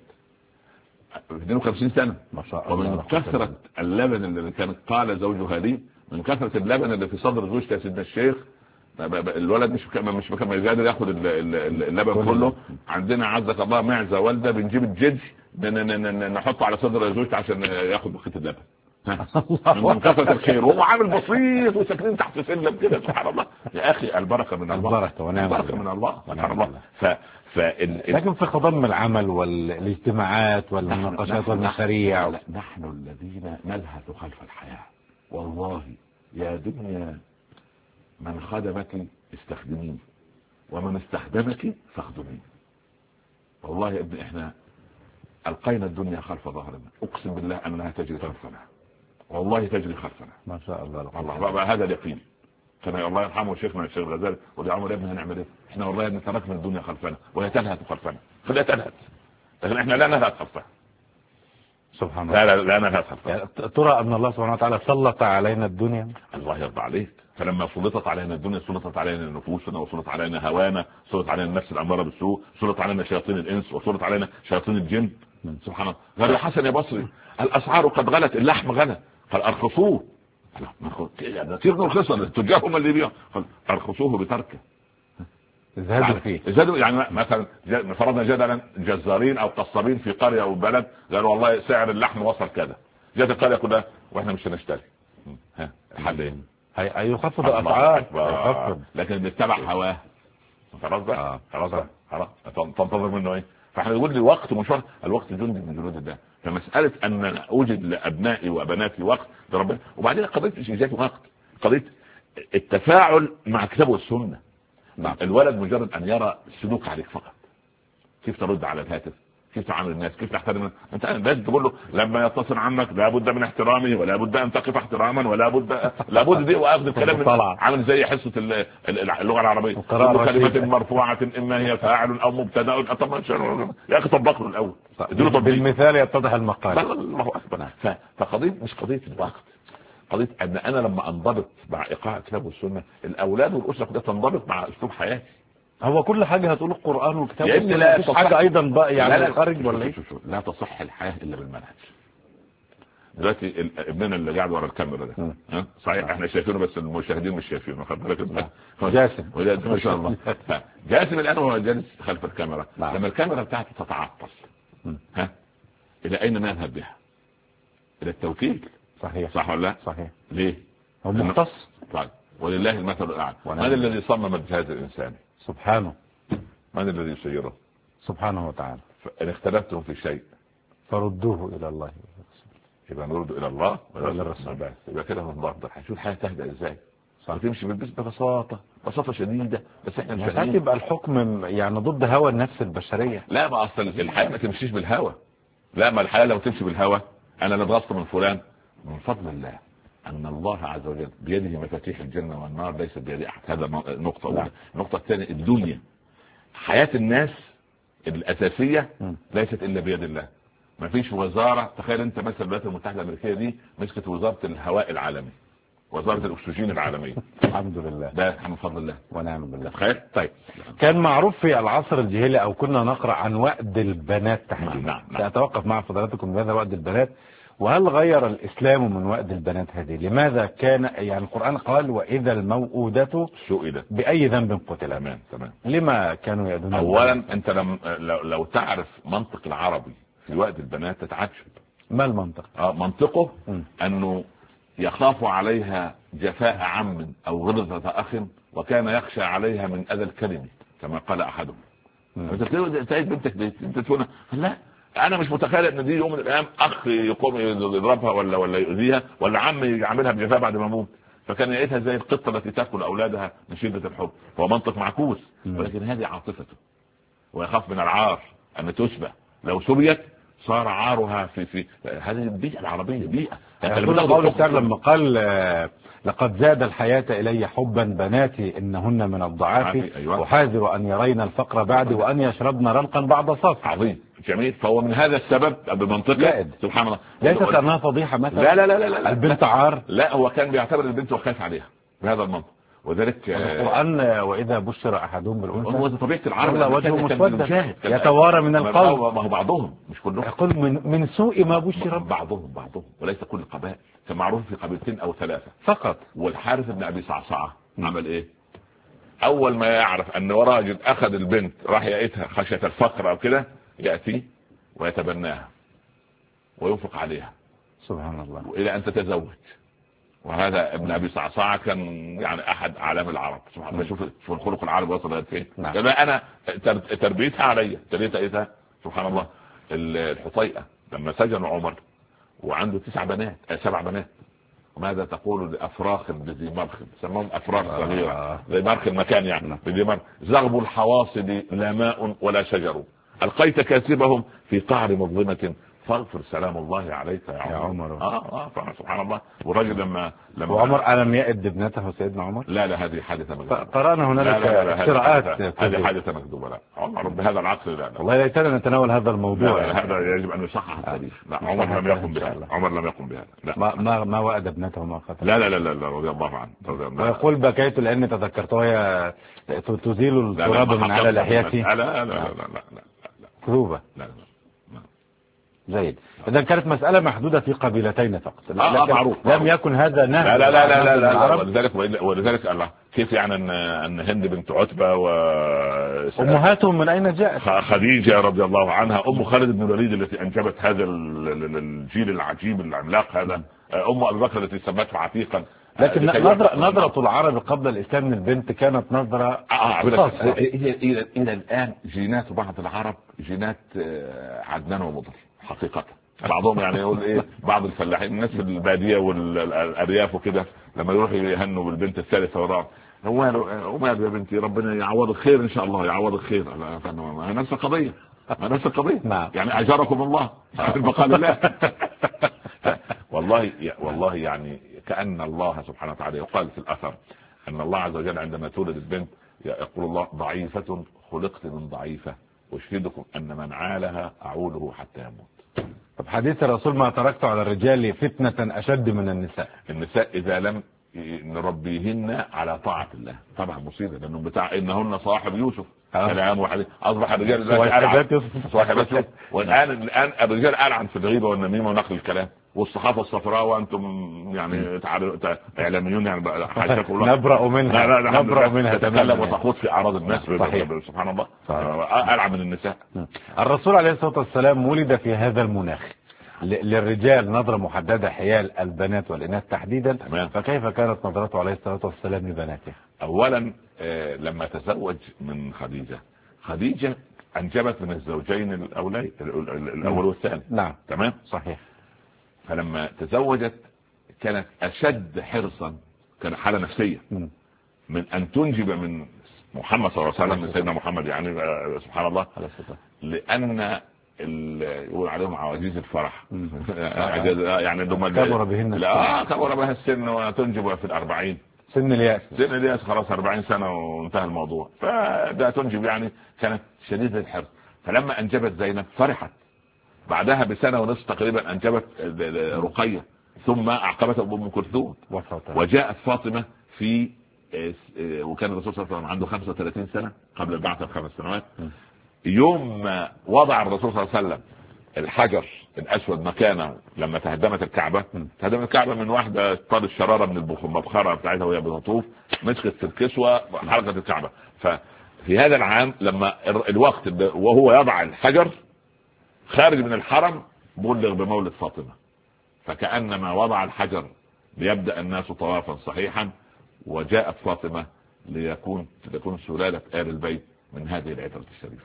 52 سنة ما شاء الله. ومن كثرة اللبن اللي كانت قال زوجها لي، من كثرة اللبن اللي في صدر زوجتي يا سيدنا الشيخ، الولد مش قادر ياخد اللبن كله. عندنا عزك الله معزة والدة، بنجيب الجدج نحطه على صدر زوجتي عشان ياخد بخيط اللبن. من كثرة الخير، وهو عامل بسيط وساكنين تحت سلم كده سبحان الله. يا اخي البركة من الله، البركة من الله سبحان الله. لكن في خضم العمل والاجتماعات والمناقشات والمشاريع، نحن الذين نلهث خلف الحياة. والله يا دنيا من خدمك استخدميه، ومن استخدمك فاخدميه. والله يا ابني احنا القينا الدنيا خلف ظهرنا، اقسم بالله انها تجري خلفنا، والله تجري خلفنا ما شاء الله. الله هذا اليقين. كان الله يرحمه شيخنا الشيخ الغزالي، ويا عمر يا ابني هنعمل ايه؟ احنا والله يا ابني تركنا الدنيا خلفنا وهي تلهث خلفنا، فلا تلهث، لكن احنا لا نلهث خلفها سبحان الله. لا نلهث خلفها. ترى ان الله سبحانه وتعالى سلط علينا الدنيا. الله يرضى عليك. فلما سلطت علينا الدنيا سلطت علينا نفوسنا، وسلط علينا هوانا، سلط علينا النفس الاماره بالسوء، سلط علينا شياطين الانس، وسلط علينا شياطين الجن. سبحان الله. قال الحسن يا بصري الاسعار قد غلت، اللحم غلى، قال ارخصوه. كثير رخصا، التجار هم اللي بيعوا، قال ارخصوه بتركه، زادوا فيه. زادوا يعني مثلا فرضنا جدلا جزارين او قصابين في قريه او بلد قالوا والله سعر اللحم وصل كذا، جت القريه كلها واحنا مش هنشتري. ها الحل ايه؟ هيخفض الاسعار، لكن بيتبع هواه. خلاص بقى خلاص تنتظر منه ايه؟ فاحنا نقول لي وقت مش وقت، الوقت جند من جنود الله. فمساله ان اوجد لابنائي وبناتي وقت لربنا. وبعدين قضيه مش ذات وقت، قضيه التفاعل مع الكتاب والسنه. الولد مجرد ان يرى السلوك عليك فقط، كيف ترد على الهاتف، كيف تعامل الناس، كيف تحترم. انت لازم تقول له لما يتصل عنك لابد من احترامه، ولا بد ان تقف احتراما، ولا بد لابد دي واخذ الكلام عامل زي حصه اللغه العربيه، كلمه مرفوعه اما هي فاعل او مبتدا. طب يا اخي طبق له الاول بالمثال يتضح المقال. الله اكبر. فقضيه مش قضيه الوقت، قضيه ان انا لما انضبط مع ايقاع الكتاب والسنه، الاولاد والاسره كلها تنضبط مع اسلوب حياتي. هو كل حاجه هتقول القران والكتاب والسنه، مفيش حاجه ايضا بقى يعني خارج ولا ايه؟ لا تصح الحياه الا بالمنهج. دلوقتي ابننا اللي قاعد ورا الكاميرا ده صحيح احنا شايفينه بس المشاهدين مش شايفينه، خد بالك انت. جاسم ما شاء الله. جاسم الان هو جالس خلف الكاميرا. لما الكاميرا بتاعته تتعطل الى اين نذهب بها؟ الى التوكيل. صحيح صح ولا لا؟ صحيح. ليه؟ هو مختص. طيب ولله المثل الاعلى. من الذي صمم الجهاز الانساني؟ سبحانه. من الذي يسيره؟ سبحانه وتعالى. فان اختلفتم في شيء فردوه الى الله والرسول. يبقى نرد الى الله والى الرسول. يبقى كده من ضغط. هنشوف الحياه تهدأ ازاي. وتمشي بالبيت ببساطه شديده، بس احنا مش ساعات يبقى الحكم يعني ضد هوى النفس البشريه. لا، ما اصلا الحياه ما تمشيش بالهوى. لا، ما الحياه لو تمشي بالهوى انا اللي اتغصت من فلان. من فضل الله ان الله عز وجل بيده مفاتيح الجنه والنار، ليس بيد احد. هذا نقطه اولى. النقطه الثانيه، الدنيا حياه الناس الاساسيه ليست الا بيد الله. ما فيش وزاره، تخيل انت مثلا الولايات المتحده الامريكيه دي مسكت وزاره الهواء العالمي، وزاره الاكسجين العالميه. الحمد لله، ده من فضل الله ونعم بالله. تخيل. طيب، كان معروف في العصر الجاهلي او كنا نقرا عن وأد البنات تحديدا. نعم. سأتوقف مع فضلاتكم بهذا وأد البنات، وهل غير الاسلام من وأد البنات هذه؟ لماذا كان يعني القرآن قال واذا الموءودة سئلت باي ذنب قتلت؟ تمام. لما كانوا يأذون؟ اولا انت لو تعرف منطق العربي في وأد البنات تتعجب. ما المنطق؟ منطقه انه يخاف عليها جفاء عم او غلظة اخ، وكان يخشى عليها من اذى الكلمة كما قال احدهم. انت تلاقي بنتك انت تقول لا، انا مش متخيل ان دي يوم من الايام اخ يقوم يضربها ولا يؤذيها، ولا عم يعملها بجفاء بعد ما يموت. فكان يعيدها زي القطه التي تاكل اولادها من شده الحب. هو منطق معكوس، ولكن هذه عاطفته، ويخاف من العار ان تشبه. لو سبيت صار عارها في هذه البيئه العربيه. بيئه قول الشعر لما قال لقد زاد الحياة إلي حبا بناتي إنهن من الضعاف. أيوة. وحاذر أن يرين الفقر بعد وأن يشربن رلقا بعد صف. عظيم جميل. فهو من هذا السبب بمنطقه سبحان الله ليست أنها فضيحة مثلا. لا لا لا لا, لا. البنت عار. لا، هو كان بيعتبر البنت وخايف عليها بهذا المنطق. وذلك القرآن وإذا بشر أحدهم بالأنثى هو طبيعة العرب وجهه مسودا يتوارى من القوم. ما هو بعضهم مش كلهم. يقول من سوء ما بشر. بعضهم وليس كل القبائل. كان معروف في قبيلتين أو ثلاثة فقط. والحارث بن أبي صعصعة عمل إيه؟ أول ما يعرف أن راجل أخذ البنت راح يأتها خشية الفقر أو كده، يأتي ويتبناها وينفق عليها سبحان الله إلى أن تتزوج. وهذا ابن ابي صعصعه كان يعني احد اعلام العرب. سبحان الله. شوف الخلق العربي وصل فين. انا تربيتها عليا تربيتها سبحان الله. الحطيئه لما سجن عمر وعنده 7 بنات، وماذا تقول لافراخ بذي مرخ؟ سموهم افراخ صغيره زي مرخ المكان يعني. بذي مرخ زغب الحواصل لا ماء ولا شجر، القيت كاسبهم في قعر مظلمه فاغفر سلام الله عليك يا عمر. سبحان الله. والراجل لما وعمر ألم يئد ابنته سيدنا عمر؟ لا هذه حادثه مكذوبه. قرانا هنالك افتراءات. هذه حادثه مكذوبه. لا، عمر بهذا العقل لا. والله ليتنا نتناول هذا الموضوع. هذا يجب ان يصحح التاريخ. لا، عمر لم يقم بهذا. عمر لم يقم بهذا. لا، ما وأد ابنته ما قتل. لا رضي الله عنه. ويقول بكيت لاني تذكرته هي تزيل التراب من على لحيتي. لا كذوبه. لا. جيد. إذا كانت مسألة محدودة في قبيلتين فقط. معروف. لم يكن هذا نهي. لا. ولذلك الله كيف يعني أن هند بنت عتبة أمهاتهم من أين جاءت؟ خديجة رضي الله عنها، أم خالد بن الوليد التي أنجبت هذا الجيل العجيب العملاق هذا، أم أبي بكر التي سمته عتيقا. لكن نظرة العرب قبل الإسلام من البنت كانت نظرة خاصة. إلى الآن جينات بعض العرب جينات عدنان ومضر حقيقة. بعضهم يعني يقول ايه، بعض الفلاحين الناس في الباديه والارياف وكده لما يروحوا يهنوا بالبنت الثالثه والرابعه، وماله يا بنتي ربنا يعوضك خير ان شاء الله، يعوضك خير. نفس القضيه نعم. يعني اجركم الله بقال الله. والله يعني كأن الله سبحانه وتعالى يقال في الاثر ان الله عز وجل عندما تولد البنت يقول الله ضعيفه خلقت من ضعيفه واشهدكم ان من عالها اعوله حتى يموت. طب حديث الرسول ما تركت على الرجال فتنة اشد من النساء اذا لم نربيهن على طاعة الله. طبعا مصيبة لانه انهن صاحب يوسف. كلام واحد اصبح الرجال صاحبات يوسف. والان الرجال ألعن في الغيبة والنميمة ونقل الكلام والصحافة الصفراء، وانتم يعني اعلاميون يعني حاشاكم الله نبرأ منها تتكلم وتخوض في اعراض الناس. سبحان الله. ألعن من النساء. الرسول عليه الصلاة والسلام ولد في هذا المناخ، للرجال نظرة محددة حيال البنات والإناث تحديدا. تمام. فكيف كانت نظرته عليه الصلاة والسلام لبناته؟ أولا لما تزوج من خديجة أنجبت من الزوجين الأول والثاني. نعم تمام صحيح. فلما تزوجت كانت أشد حرصا كان حالة نفسية من أن تنجب من محمد صلى الله عليه وسلم، من سيدنا محمد يعني سبحان الله، لأن يقول عليهم عواجيز الفرح يعني كبر بهن لا كبر بها السن وتنجب في 40 سن الياس خلاص 40 سنة وانتهى الموضوع. فده تنجب يعني كانت شديدة الحرص. فلما أنجبت زينب فرحت، بعدها بسنة ونصف تقريبا أنجبت رقية، ثم أعقبتها أم كلثوم، وجاءت فاطمة في وكان الرسول صلى الله عليه وسلم عنده 35 سنة قبل البعثة ب5 سنوات. يوم ما وضع الرسول صلى الله عليه وسلم الحجر الأسود مكانه لما تهدمت الكعبة، تهدمت الكعبة من واحدة طال الشرارة من المبخرة بتاعتها وهي بتطوف، مسكت في الكسوة حركة الكعبة. ففي هذا العام لما الوقت وهو يضع الحجر خارج من الحرم بلغ بمولد فاطمة، فكأنما وضع الحجر ليبدأ الناس طوافا صحيحا، وجاءت فاطمة لتكون سلالة آل البيت من هذه العترة الشريفة.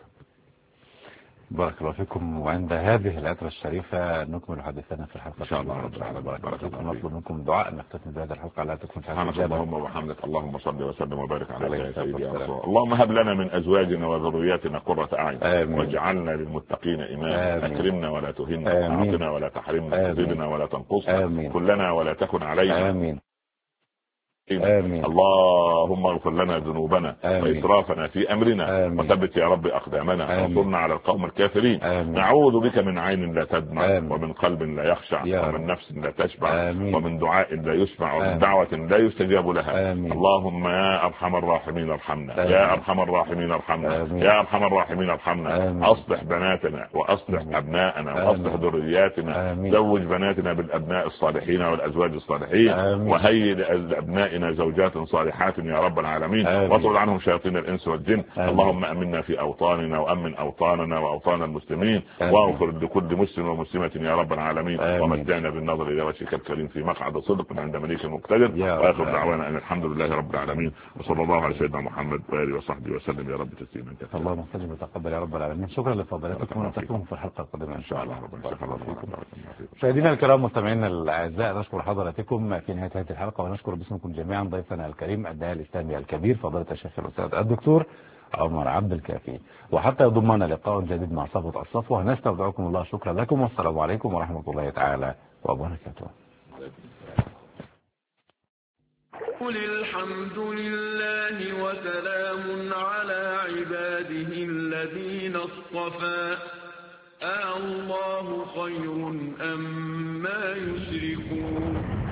بارك الله فيكم. وعند هذه العترة الشريفة نكمل حديثنا في الحلقة إن شاء الله رب العالمين. بارك الله فيكم. نطلب منكم دعاء نختتم بهذه الحلقة لا تكون سبحانك اللهم وبحمدك، اللهم صل وسلم وبارك على سيدنا رسول. اللهم هب لنا من أزواجنا وذرياتنا قرة أعين واجعلنا للمتقين إماما. أكرمنا ولا تهنا، أعطنا ولا تحرمنا، زدنا ولا تنقصنا، كلنا ولا تكن علينا. آمين. آمين. اللهم اغفر لنا ذنوبنا وإسرافنا في أمرنا، وثبت يا رب أقدامنا، وانصرنا على القوم الكافرين. نعوذ بك من عين لا تدمع، ومن قلب لا يخشع، ومن نفس لا تشبع، ومن دعاء لا يسمع، ومن دعوة لا يستجاب لها. اللهم يا أرحم الراحمين ارحمنا، يا أرحم الراحمين ارحمنا، يا أرحم الراحمين ارحمنا. أصلح بناتنا وأصلح أبناءنا وأصلح ذرياتنا، زوج بناتنا بالأبناء الصالحين والأزواج الصالحين، وهيئ لأبنائنا زوجات صالحات يا رب العالمين، واطرد عنهم شياطين الإنس والجن. اللهم أمنا في أوطاننا وأمن أوطاننا وأوطان المسلمين، واغفر لكل مسلم ومسلمة يا رب العالمين، ومتعنا بالنظر إلى وجهك الكريم في مقعد صدق عند مليك مقتدر. وآخر دعوانا أن الحمد لله رب العالمين، وصلى الله على سيدنا محمد وآله وصحبه وسلم يا رب تسليما كثيرا. اللهم صل وتقبل يا رب العالمين. شكرا لفضيلتكم ونلتقيكم في الحلقة القادمة إن شاء الله. مشاهدينا الكرام مستمعينا الأعزاء، نشكر حضراتكم في نهاية هذه الحلقة، ونشكر باسمكم جميعا ضيفنا الكريم الداعية الإسلامي الكبير فضيلة الشيخ الأستاذ الدكتور عمر عبد الكافي. وحتى يضمنا لقاء جديد مع صفوة الصفوة، نستودعكم الله. شكرا لكم والسلام عليكم ورحمة الله تعالى وبركاته. قل الحمد لله وسلام على عباده الذين اصطفى، الله خير أم ما يشركون.